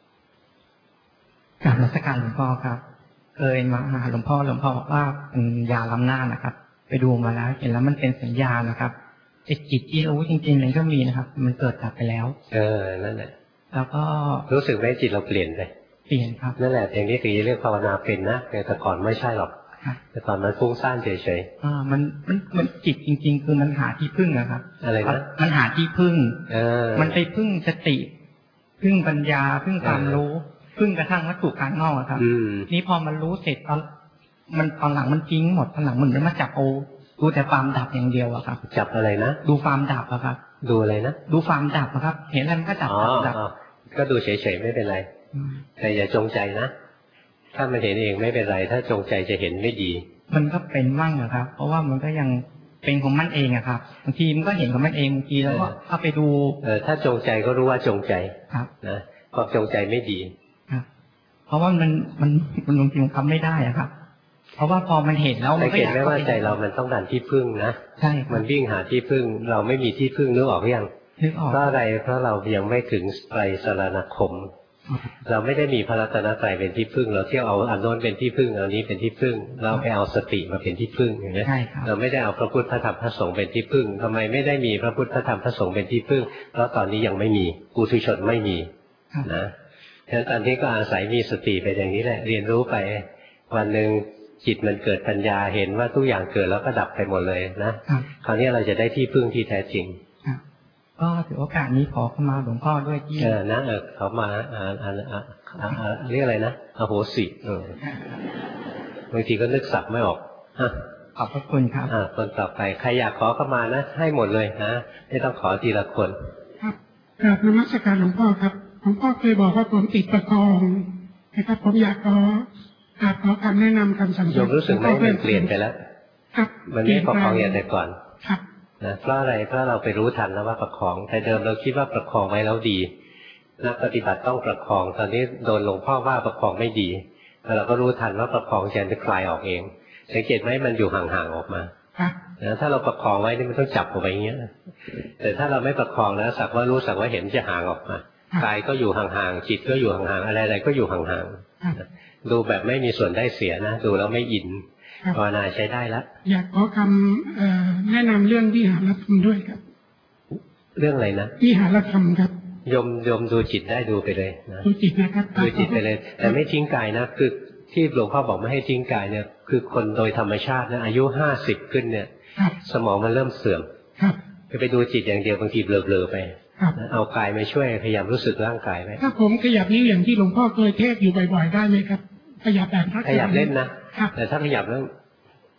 กราบนมัสการหลวงพ่อครับเคยมาหาหลวงพ่อบอกว่าเป็นยาล้ำหน้านะครับไปดูมาแล้วเห็นแล้วมันเป็นสัญญานะครับจิตที่รู้จริงๆมันก็มีนะครับมันเกิดดับไปแล้วนั่นแหละแล้วก็รู้สึกไหมจิตเราเปลี่ยนไปเปลี่ยนครับนั่นแหละอย่างนี้คือเรียกภาวนาเป็นนะแต่ก่อนไม่ใช่หรอกแต่ก่อนมันฟุ้งซ่านเฉยๆมันจิตจริงๆคือมันหาที่พึ่งนะครับอะไรนะมันหาที่พึ่งมันไปพึ่งสติพึ่งปัญญาพึ่งความรู้พึ่งกระทั่งวัตถุภายนอกครับนี่พอมันรู้เสร็จตอนหลังมันทิ้งหมดตอนหลังมันมาจับเอาดูแต่ความดับอย่างเดียวอะครับจับอะไรนะดูความดับอะครับดูอะไรนะดูความดับอะครับเห็นอะไรมันก็ดับก็ดูเฉยๆไม่เป็นไรแต่อย่าจงใจนะถ้ามันเห็นเองไม่เป็นไรถ้าจงใจจะเห็นไม่ดีมันก็เป็นมั่งอะครับเพราะว่ามันก็ยังเป็นของมันเองอะครับบางทีมันก็เห็นของมันเองบางทีแล้วก็เข้าไปดูถ้าจงใจก็รู้ว่าจงใจนะพอจงใจไม่ดีเพราะว่ามันบางทีมันทำไม่ได้อะครับเพราะว่าพอมันเห็นแล้วมันก็อยากได้ว่าใจเรามันต้องการที่พึ่งนะใช่มันวิ่งหาที่พึ่งเราไม่มีที่พึ่งนึกออกหรือยังเพราะอะไรเพราะเรายังไม่ถึงไตรสรณคมเราไม่ได้มีพระรัตนตรัยเป็นที่พึ่งเราเที่ยวเอาอันโน้นเป็นที่พึ่งเอานี้เป็นที่พึ่งเราไปเอาสติมาเป็นที่พึ่งอย่างนี้เราไม่ได้เอาพระพุทธพระธรรมพระสงฆ์เป็นที่พึ่งทำไมไม่ได้มีพระพุทธพระธรรมพระสงฆ์เป็นที่พึ่งเพราะตอนนี้ยังไม่มีปุถุชนไม่มีนะฉะนั้นตอนนี้ก็อาศัยมีสติไปอย่างนี้แหละเรียนรู้ไปวันหนึ่งจิตมันเกิดปัญญาเห็นว่าทุกอย่างเกิดแล้วก็ดับไปหมดเลยนะคราวนี้เราจะได้ที่พึ่งที่แท้จริงก็ถือโอกาสนี้ขอเข้ามาหลวงพ่อด้วยที่เขามาเรียกอะไรนะอโหสิบางทีก็นึกศัพท์ไม่ออกขอบพระคุณครับคนต่อไปใครอยากขอเข้ามานะให้หมดเลยนะไม่ต้องขอทีละคนครับกราบนมัสการหลวงพ่อครับหลวงพ่อเคยบอกว่าผมติดประคองนะครับผมอยากขอคำแนะนำคำสั่งสอนโยมรู้สึกไหมมันเปลี่ยนไปแล้วครับมันไม่ประคองอย่างแต่ก่อนนะเพราะอะไรเพราะเราไปรู้ทันแล้วว่าประคองแต่เดิมเราคิดว่าประคองไว้แล้วดีนักปฏิบัติต้องประคองตอนนี้โดนหลวงพ่อว่าประคองไม่ดีแล้วเราก็รู้ทันว่าประคองจะคลายออกเองสังเกตไหมมันอยู่ห่างๆออกมานะถ้าเราประคองไว้นี่มันต้องจับออกไปอย่างเงี้ยแต่ถ้าเราไม่ประคองนะสักว่ารู้สักว่าเห็นจะห่างออกมากายก็อยู่ห่างๆจิตก็อยู่ห่างๆอะไรๆก็อยู่ห่างๆดูแบบไม่มีส่วนได้เสียนะดูแล้วไม่อินภาวนาใช้ได้แล้วอยากขอคำแนะนำเรื่องวิหารธรรมด้วยครับเรื่องอะไรนะวิหารธรรมครับโยมดูจิตได้ดูไปเลยนะดูจิตนะครับดูจิตไปเลยแต่ไม่ทิ้งกายนะคือที่หลวงพ่อบอกไม่ให้ทิ้งกายเนี่ยคือคนโดยธรรมชาตินะอายุ50ขึ้นเนี่ยสมองมันเริ่มเสื่อมไปดูจิตอย่างเดียวบางทีเบลอๆไปเอากายมาช่วยพยายามรู้สึกร่างกายไหมถ้าผมขยับนิ้วอย่างที่หลวงพ่อเคยเทศอยู่บ่อยๆได้ไหมครับขยับแบบขยับเล่นนะแต่ถ้าขยับแล้ว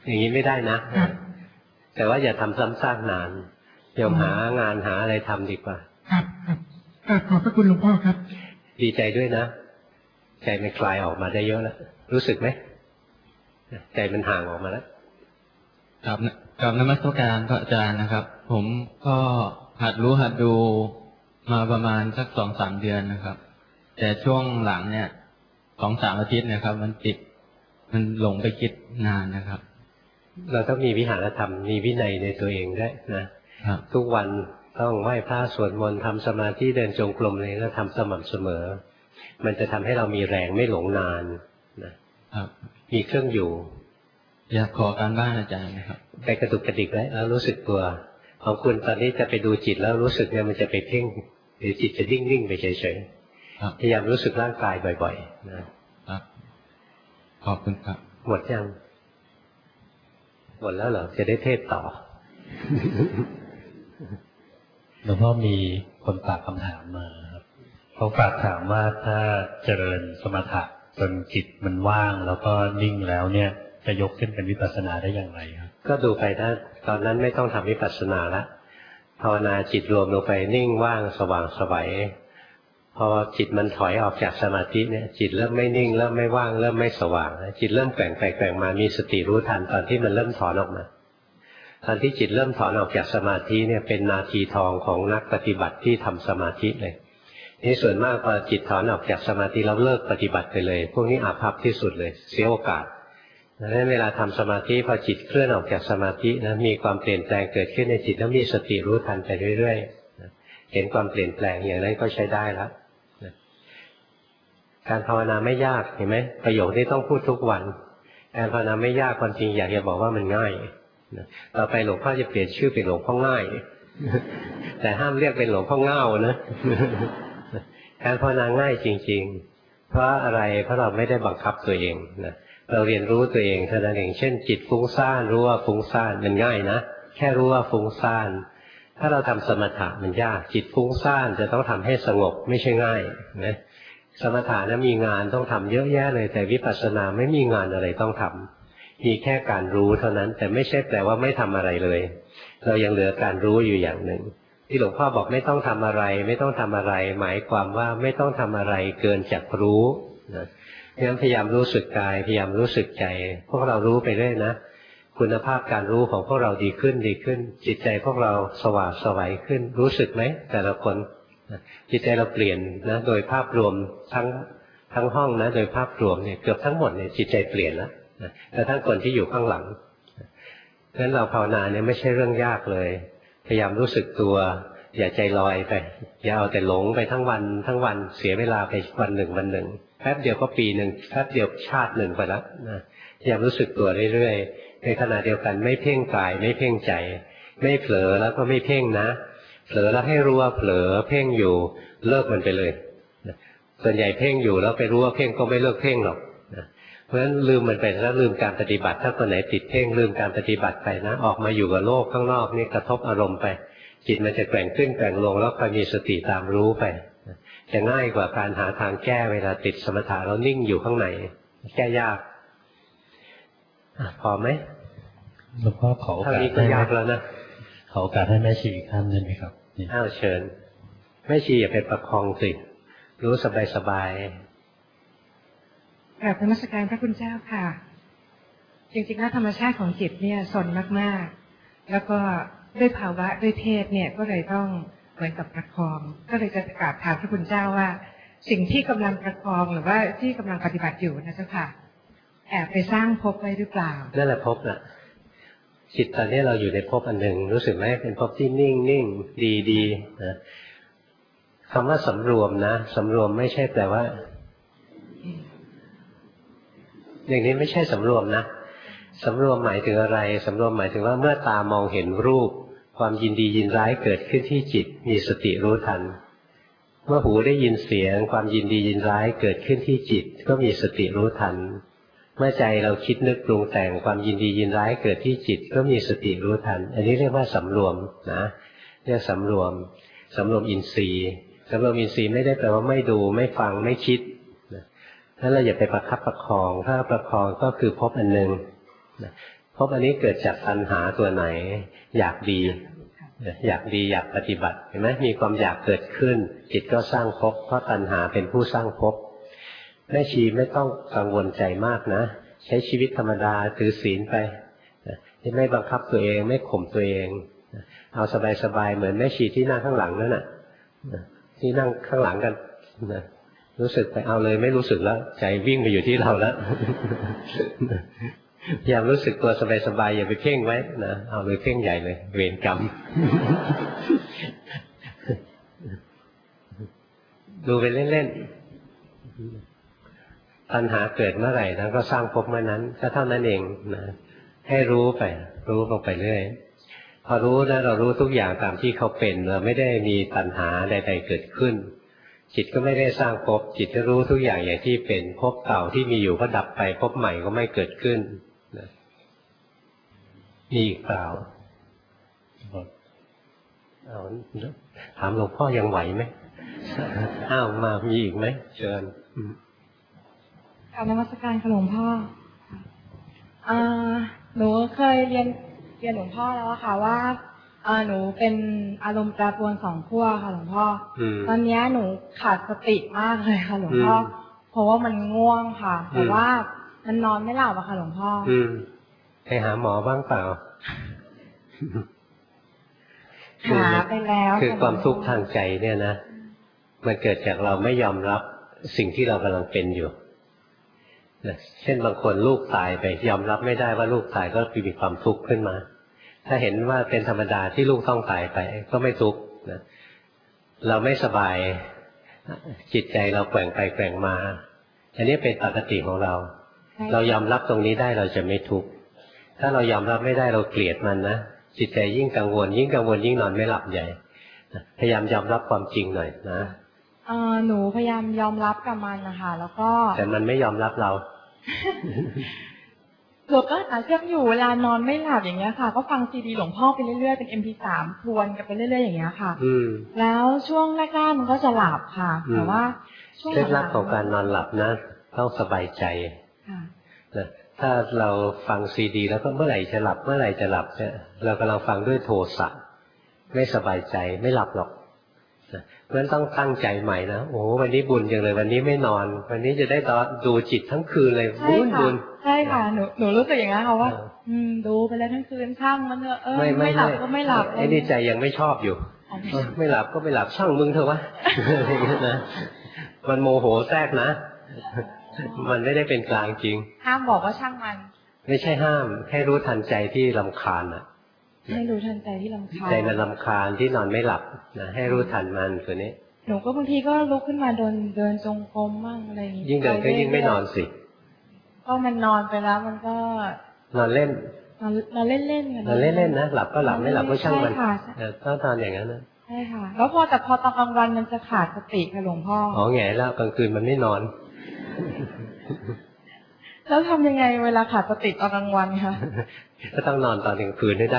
อย่างนี้ไม่ได้นะแต่ว่าอย่าทำซ้ำซากนานโยมหางานหาอะไรทำดีกว่าครับขอบพระคุณหลวงพ่อครับดีใจด้วยนะใจมันคลายออกมาได้เยอะแล้วรู้สึกไหมใจมันห่างออกมาแล้วกับนมัสการพระอาจารย์นะครับผมก็หัดรู้หัดดูมาประมาณสัก2-3 เดือนนะครับแต่ช่วงหลังเนี่ย2-3 อาทิตย์นะครับมันหลงไปคิดนานนะครับเราต้องมีวิหารธรรมมีวินัยในตัวเองด้วยนะทุกวันต้องไหว้พระสวดมนต์ทำสมาธิเดินจงกรมเลยแล้วทำสม่ำเสมอมันจะทำให้เรามีแรงไม่หลงนานนะครับมีเครื่องอยู่อยากขอการบ้านอาจารย์นะครับไปกระตุกกระดิกแล้วรู้สึกตัวของคุณตอนนี้จะไปดูจิตแล้วรู้สึกเนี่ยมันจะไปเพ่งหรือจิตจะนิ่งๆไปเฉยๆพยายามรู้สึกร่างกายบ่อยๆนะครับขอบคุณครับหมดยังหมดแล้วเหรอจะได้เทศต่อหลวงพ่อมีคนฝากคำถามมาครับเขาฝากถามว่าถ้าเจริญสมถะจนจิตมันว่างแล้วก็นิ่งแล้วเนี่ยจะยกขึ้นเป็นวิปัสสนาได้อย่างไรครับก็ดูไปถ้าตอนนั้นไม่ต้องทำวิปัสสนาละภาวนาจิตรวมลงไปนิ่งว่างสว่างไสวพอจิตมันถอยออกจากสมาธิเนี่ยจิตเริ่มไม่นิ่งเริ่มไม่ว่างเริ่มไม่สว่างจิตเริ่มแกว่งไปแกว่งมามีสติรู้ทันตอนที่มันเริ่มถอนออกมาตอนที่จิตเริ่มถอนออกจากสมาธิเนี่ยเป็นนาทีทองของนักปฏิบัติที่ทำสมาธิเลยนี่ส่วนมากพอจิตถอนออกจากสมาธิแล้วเลิกปฏิบัติไปเลยพวกนี้อาภัพที่สุดเลยเสียโอกาสดังนั้นเวลาทำสมาธิพอจิตเคลื่อนออกจากสมาธินะมีความเปลี่ยนแปลงเกิดขึ้นในจิตแล้วมีสติรู้ทันไปเรื่อยๆเห็นความเปลี่ยนแปลงอย่างนั้นก็ใช้ได้แล้วการภาวนาไม่ยากเห็นไหมประโยคนี้ต้องพูดทุกวันการภาวนาไม่ยากความจริงอยากจะบอกว่ามันง่ายต่อไปหลวงพ่อจะเปลี่ยนชื่อเป็นหลวงพ่อง่ายแต่ห้ามเรียกเป็นหลวงพ่อเง่านะการภาวนาง่ายจริงๆเพราะอะไรเพราะเราไม่ได้บังคับตัวเองนะเราเรียนรู้ตัวเองเท่านั้นเองเช่นจิตฟุ้งซ่านรู้ว่าฟุ้งซ่านมันง่ายนะแค่รู้ว่าฟุ้งซ่านถ้าเราทำสมถะมันยากจิตฟุ้งซ่านจะต้องทำให้สงบไม่ใช่ง่ายนะสมถะนั้นมีงานต้องทำเยอะแยะเลยแต่วิปัสสนาไม่มีงานอะไรต้องทำมีแค่การรู้เท่านั้นแต่ไม่ใช่แปลว่าไม่ทำอะไรเลยเรายังเหลือการรู้อยู่อย่างหนึ่งที่หลวงพ่อบอกไม่ต้องทำอะไรไม่ต้องทำอะไรหมายความว่าไม่ต้องทำอะไรเกินจากรู้นะงั้นพยายามรู้สึกกายพยายามรู้สึกใจพวกเรารู้ไปเรื่อยนะคุณภาพการรู้ของพวกเราดีขึ้นจิตใจพวกเราสว่างไสวขึ้นรู้สึกไหมแต่ละคนจิตใจเราเปลี่ยนนะโดยภาพรวมทั้งห้องนะโดยภาพรวมเนี่ยเกือบทั้งหมดเนี่ยจิตใจเปลี่ยนแล้วแต่ทั้งคนที่อยู่ข้างหลังงั้นเราภาวนาเนี่ยไม่ใช่เรื่องยากเลยพยายามรู้สึกตัวอย่าใจลอยไปอย่าเอาแต่หลงไปทั้งวันเสียเวลาไปวันหนึ่งแป๊บเดียวก็ปีหนึ่งแป๊บเดียวชาติหนึ่งไปแล้วนะพยายามรู้สึกตัวเรื่อยๆในขณะเดียวกันไม่เพ่งกายไม่เพ่งใจไม่เผลอแล้วก็ไม่เพ่งนะเผลอแล้วให้รู้ว่าเผลอเพ่งอยู่เลิกมันไปเลยส่วนใหญ่เพ่งอยู่แล้วไปรู้ว่าเพ่งก็ไม่เลิกเพ่งหรอกเพราะฉะนั้นลืมมันไปแล้วลืมการปฏิบัติถ้าคนไหนติดเพ่งลืมการปฏิบัติไปนะออกมาอยู่กับโลกข้างนอกนี่กระทบอารมณ์ไปจิตมันจะแกว่งขึ้นแกว่งลงแล้วคอยมีสติตามรู้ไปจะง่ายกว่าการหาทางแก้เวลาติดสมถะแล้วนิ่งอยู่ข้างในแก้ยากพอไหมหลวงพ่อขอโอกาสนี้ก็ยากแล้วนะขอโอกาสให้แม่ชีอีกท่านได้ไหมครับเชิญแม่ชีอย่าไปประคองสิรู้สบายกราบนมัสการพระคุณเจ้าค่ะจริงๆแล้วธรรมชาติของจิตเนี่ยสนมากๆแล้วก็ด้วยภาวะด้วยเพศเนี่ยก็เลยต้องเหมือนกับประคองก็เลยจะกราบถามพระคุณเจ้าว่าสิ่งที่กำลังประคองหรือว่าที่กำลังปฏิบัติอยู่นะเจ้าค่ะแอบไปสร้างภพไว้หรือเปล่านั่นแหละภพน่ะจิตตอนนี้เราอยู่ในภพอันหนึ่งรู้สึกไหมเป็นภพที่นิ่งดีนะคำว่าสำรวมนะสำรวมไม่ใช่แปลว่าอย่างนี้ไม่ใช่สำรวมนะสำรวมหมายถึงอะไรสำรวมหมายถึงว่าเมื่อตามองเห็นรูปความยินดียินร้ายเกิดขึ้นที่จิตมีสติรู้ทันเมื่อหูได้ยินเสียงความยินดียินร้ายเกิดขึ้นที่จิตก็มีสติรู้ทันเมื่อใจเราคิดนึกปรุงแต่งความยินดียินร้ายเกิดที่จิตก็มีสติรู้ทันอันนี้เรียกว่าสำรวมนะเรียกสำรวมอินทรีย์สำรวมอินทรีย์ไม่ได้แปลว่าไม่ดูไม่ฟังไม่คิดนั้นเราอย่าไปประคับประคองถ้าประคองก็คือพบอันหนึ่งภพอันนี้เกิดจากตัณหาตัวไหนอยากดีอยากดีอยากปฏิบัติเห็นไหมมีความอยากเกิดขึ้นจิตก็สร้างภพเพราะตัณหาเป็นผู้สร้างภพแม่ชีไม่ต้องกังวลใจมากนะใช้ชีวิตธรรมดาถือศีลไปไม่บังคับตัวเองไม่ข่มตัวเองเอาสบายๆเหมือนแม่ชีที่นั่งข้างหลังนั่นน่ะที่นั่งข้างหลังกันรู้สึกไปเอาเลยไม่รู้สึกแล้วใจวิ่งไปอยู่ที่เราแล้วพยายามรู้สึกตัวสบายๆอย่าไปเพ่งไว้นะเอาเลยเพ่งใหญ่เลยเวรกรรมดูไปเล่นๆปัญหาเกิดเมื่อไหร่นะก็สร้างภพเมื่อนั้นก็เท่านั้นเองนะให้รู้ไปรู้ลงไปเรื่อยพอรู้นะเรารู้ทุกอย่างตามที่เขาเป็นเราไม่ได้มีตัณหาใดๆเกิดขึ้นจิตก็ไม่ได้สร้างภพจิตก็รู้ทุกอย่างอย่างที่เป็นภพเก่าที่มีอยู่ก็ดับไปภพใหม่ก็ไม่เกิดขึ้นมีอีกเปล่าถามหลวงพ่อยังไหวไหมอ้าวมามีอีกไหมเชิญกราบนมัสการค่ะหลวงพ่อหนูเคยเรียนหลวงพ่อแล้วค่ะว่าหนูเป็นอารมณ์แปรปรวนสองขั้วค่ะหลวงพ่อตอนนี้หนูขาดสติมากเลยค่ะหลวงพ่อเพราะว่ามันง่วงค่ะแต่ว่ามันนอนไม่หลับอะค่ะหลวงพ่อไปหาหมอบ้างเปล่าหาไปแล้วคือความทุกข์ทางใจเนี่ยนะมันเกิดจากเราไม่ยอมรับสิ่งที่เรากำลังเป็นอยู่เช่นบางคนลูกตายไปยอมรับไม่ได้ว่าลูกตายก็มีความทุกข์ขึ้นมาถ้าเห็นว่าเป็นธรรมดาที่ลูกต้องตายไปก็ไม่ทุกข์นะเราไม่สบายจิตใจเราแกว่งไปแกว่งมาอันนี้เป็นปกติของเราเรายอมรับตรงนี้ได้เราจะไม่ทุกข์ถ้าเรายอมรับไม่ได้เราเกลียดมันนะจิตใจยิ่งกังวลยิ่งนอนไม่หลับใหญ่พยายามยอมรับความจริงหน่อยนะหนูพยายามยอมรับกับมันนะคะแล้วก็แต่มันไม่ยอมรับเราหนูก็หาเชื่อมอยู่เวลานอนไม่หลับอย่างเงี้ยค่ะก็ฟังซีดีหลวงพ่อไปเรื่อยๆเป็น MP3 ทวนกันไปเรื่อยๆอย่างเงี้ยค่ะแล้วช่วงแรกๆมันก็จะหลับค่ะแต่ว่าช่วงเคล็ดลับของการนอนหลับนะต้องสบายใจนะถ้าเราฟังซีดีแล้วก็เมื่อไหร่จะหลับเนี่ยเรากำลังฟังด้วยโทสะไม่สบายใจไม่หลับหรอกเพราะฉะนั้นต้องตั้งใจใหม่นะโอ้วันนี้บุญจังเลยวันนี้ไม่นอนวันนี้จะได้ดูจิตทั้งคืนเลยบุญใช่ค่ะหนูรู้สึกอย่างนั้นค่ะว่าดูไปแล้วทั้งคืนช่างมันเถอะไม่หลับก็ไม่หลับไอ้นี่ใจยังไม่ชอบอยู่ไม่หลับก็ไม่หลับช่างมึงเถอะวะนะมันโมโหแทรกนะมันไม่ได้เป็นกลางจริงห้ามบอกว่าช่างมันไม่ใช่ห้ามให้รู้ทันใจที่รำคาญอ่ะให้รู้ทันใจที่รำคาญใจมันรำคาญที่นอนไม่หลับนะให้รู้ทันมันตัวนี้หนูก็บางทีก็ลุกขึ้นมาเดินจงกรมมั่งอะไรอย่างนี้ยิ่งเดินก็ยิ่งไม่นอนสิก็มันนอนไปแล้วมันก็นอนเล่นนอนเล่นๆกันนอนเล่นๆนะหลับก็หลับไม่หลับก็ช่างมันต้องนอนอย่างนั้นนะใช่ค่ะแล้วพอตอนกลางวันมันจะขาดสติค่ะหลวงพ่อแง่แล้วกลางคืนมันไม่นอนแล้วทำยังไงเวลาขาดสติตอนกลางวันคะก็ต้องนอนตอนกลางคืนให้ได้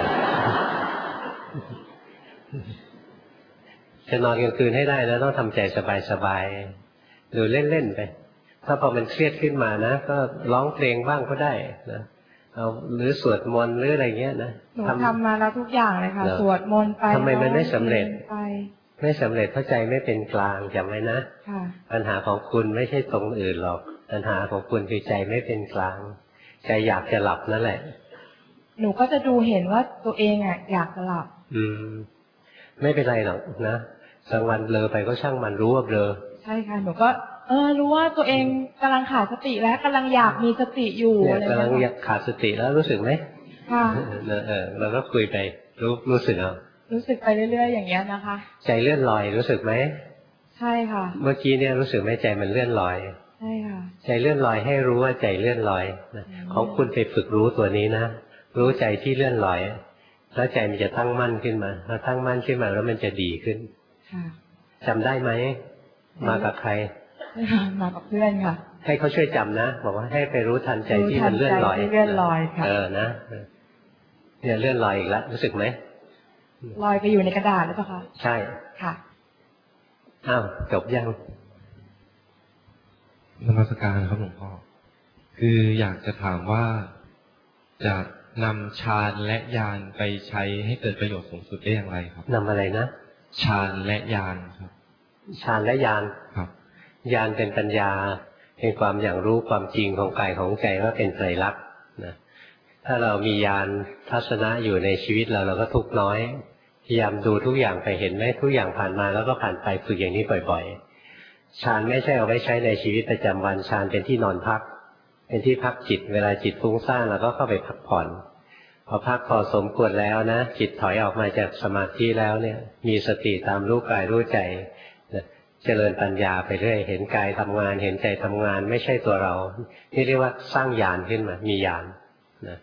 จะนอนกลางคืนให้ได้แล้วต้องทำใจสบายๆหรือเล่นๆไปถ้าพอมันเครียดขึ้นมานะก็ร้องเพลงบ้างก็ได้นะเอาหรือสวดมนต์หรืออะไรเงี้ยนะหนูทำมาแล้วทุกอย่างเลยค่ะสวดมนต์ไปทำไมมันไม่สำเร็จไม่สำเร็จเพราะใจไม่เป็นกลางจำไว้นะปัญหาของคุณไม่ใช่ตรงอื่นหรอกปัญหาของคุณคือใจไม่เป็นกลางใจอยากจะหลับนั่นแหละหนูก็จะดูเห็นว่าตัวเองอยากจะหลับไม่เป็นไรหรอกนะกลางวันเบลอไปก็ช่างมันรู้ว่าเบลอใช่ค่ะหนูก็รู้ว่าตัวเองกำลังขาดสติแล้วกำลังอยากมีสติอยู่อะไรกำลังอยากขาดสติแล้วรู้สึกไหมค่ะเราก็คุยไปรู้สึกเอารู้สึกไปเรื่อยๆอย่างเงี้ยนะคะใจเลื่อนลอยรู้สึกไหมใช่ค่ะเมื่อกี้เนี่ยรู้สึกไหมใจมันเลื่อนลอยใช่ค่ะใจเลื่อนลอยให้รู้ว่าใจเลื่อนลอยของคุณไปฝึกรู้ตัวนี้นะรู้ใจที่เลื่อนลอยแล้วใจมันจะตั้งมั่นขึ้นมาพอตั้งมั่นขึ้นมาแล้วมันจะดีขึ้นจำได้ไหมมากับใครมากับเพื่อนค่ะให้เขาช่วยจำนะบอกว่าให้ไปรู้ทันใจที่มันเลื่อนลอยค่ะนะเนี่ยเลื่อนลอยอีกแล้วรู้สึกไหมลอยไปอยู่ในกระดาษหรือเปล่าคะใช่ค่ะอ้าวจบยังนมัสการครับหลวงพ่อคืออยากจะถามว่าจะนำฌานและญาณไปใช้ให้เกิดประโยชน์สูงสุดได้อย่างไรครับนำอะไรนะฌานและญาณครับฌานและญาณครับญาณเป็นปัญญาเป็นความอย่างรู้ความจริงของกายของใจว่าเป็นไตรลักษณ์นะถ้าเรามีญาณทัศนะอยู่ในชีวิตเราก็ทุกข์น้อยพยายามดูทุกอย่างไปเห็นไหมทุกอย่างผ่านมาแล้วก็ผ่านไปฝึกอย่างนี้บ่อยๆฌานไม่ใช่เอาไว้ใช้ในชีวิตประจำวันฌานเป็นที่นอนพักเป็นที่พักจิตเวลาจิตฟุ้งซ่านเราก็เข้าไปพักผ่อนพอพักพอสมควรแล้วนะจิตถอยออกมาจากสมาธิแล้วเนี่ยมีสติตามรู้กายรู้ใจเจริญปัญญาไปเรื่อยเห็นกายทำงานเห็นใจทำงานไม่ใช่ตัวเรานี่เรียกว่าสร้างญาณขึ้นมามีญาณนะ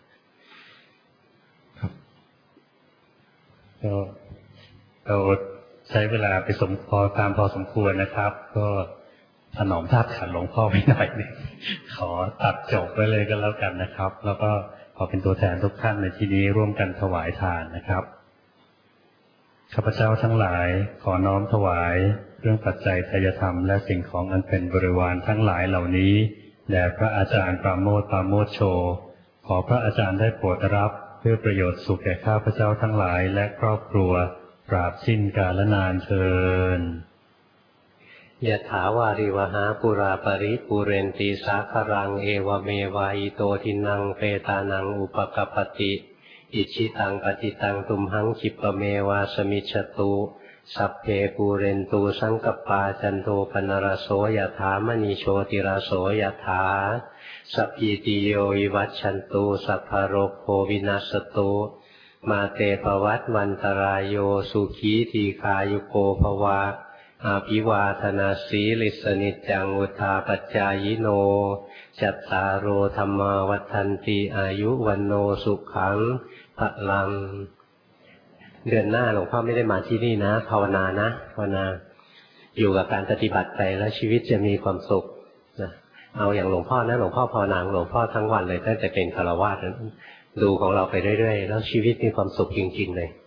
ก็เราใช้เวลาไปพอสมควรนะครับ ก็ถนอมธาตุขันธ์หลวงพ่อไปหน่อยนึงขอตัดจบไปเลยก็แล้วกันนะครับ แล้วก็ขอเป็นตัวแทนทุกท่านในที่นี้ร่วมกันถวายทานนะครับข้าพเจ้าทั้งหลายขอน้อมถวายเครื่องปัจจัยทายธรรมและสิ่งของอันเป็นบริวารทั้งหลายเหล่านี้แด่พระอาจารย์ปราโมทย์ปราโมทโชขอพระอาจารย์ได้โปรดรับเพื่อประโยชน์สุขแก่ข้าพเจ้าทั้งหลายและครอบครัวตราบสิ้นกาลนานเทอญยะถาวาริวหาปุราปริปุเรนติสาครังเอวเมวะอิโตทินังเปตานังอุปกัปปติอิชิตังปฏิตังตุมหังคิปเมวะสมิจฉตุสัพเพปูเรนตูสังกปาจันโทปนรโสยถามณีโชติรโสยถาสัพพิติโยวิวัชชันตุสัพพโรโควินัสตุมาเตภวัตวันตรายโยสุขีทีคายุโกภวะอาภิวาทนาสีลิสนิจังอุทาปัจจายโนจัตตารโอธรรมาวัฏันติอายุวันโนสุขังพลังเดือนหน้าหลวงพ่อไม่ได้มาที่นี่นะภาวนานะภาวนาอยู่กับการปฏิบัติไปแล้วชีวิตจะมีความสุขนะเอาอย่างหลวงพ่อนะหลวงพ่อภาวนาหลวงพ่อทั้งวันเลยตั้งแต่เป็นฆราวาสดูของเราไปเรื่อยๆแล้วชีวิตมีความสุขจริงๆเลย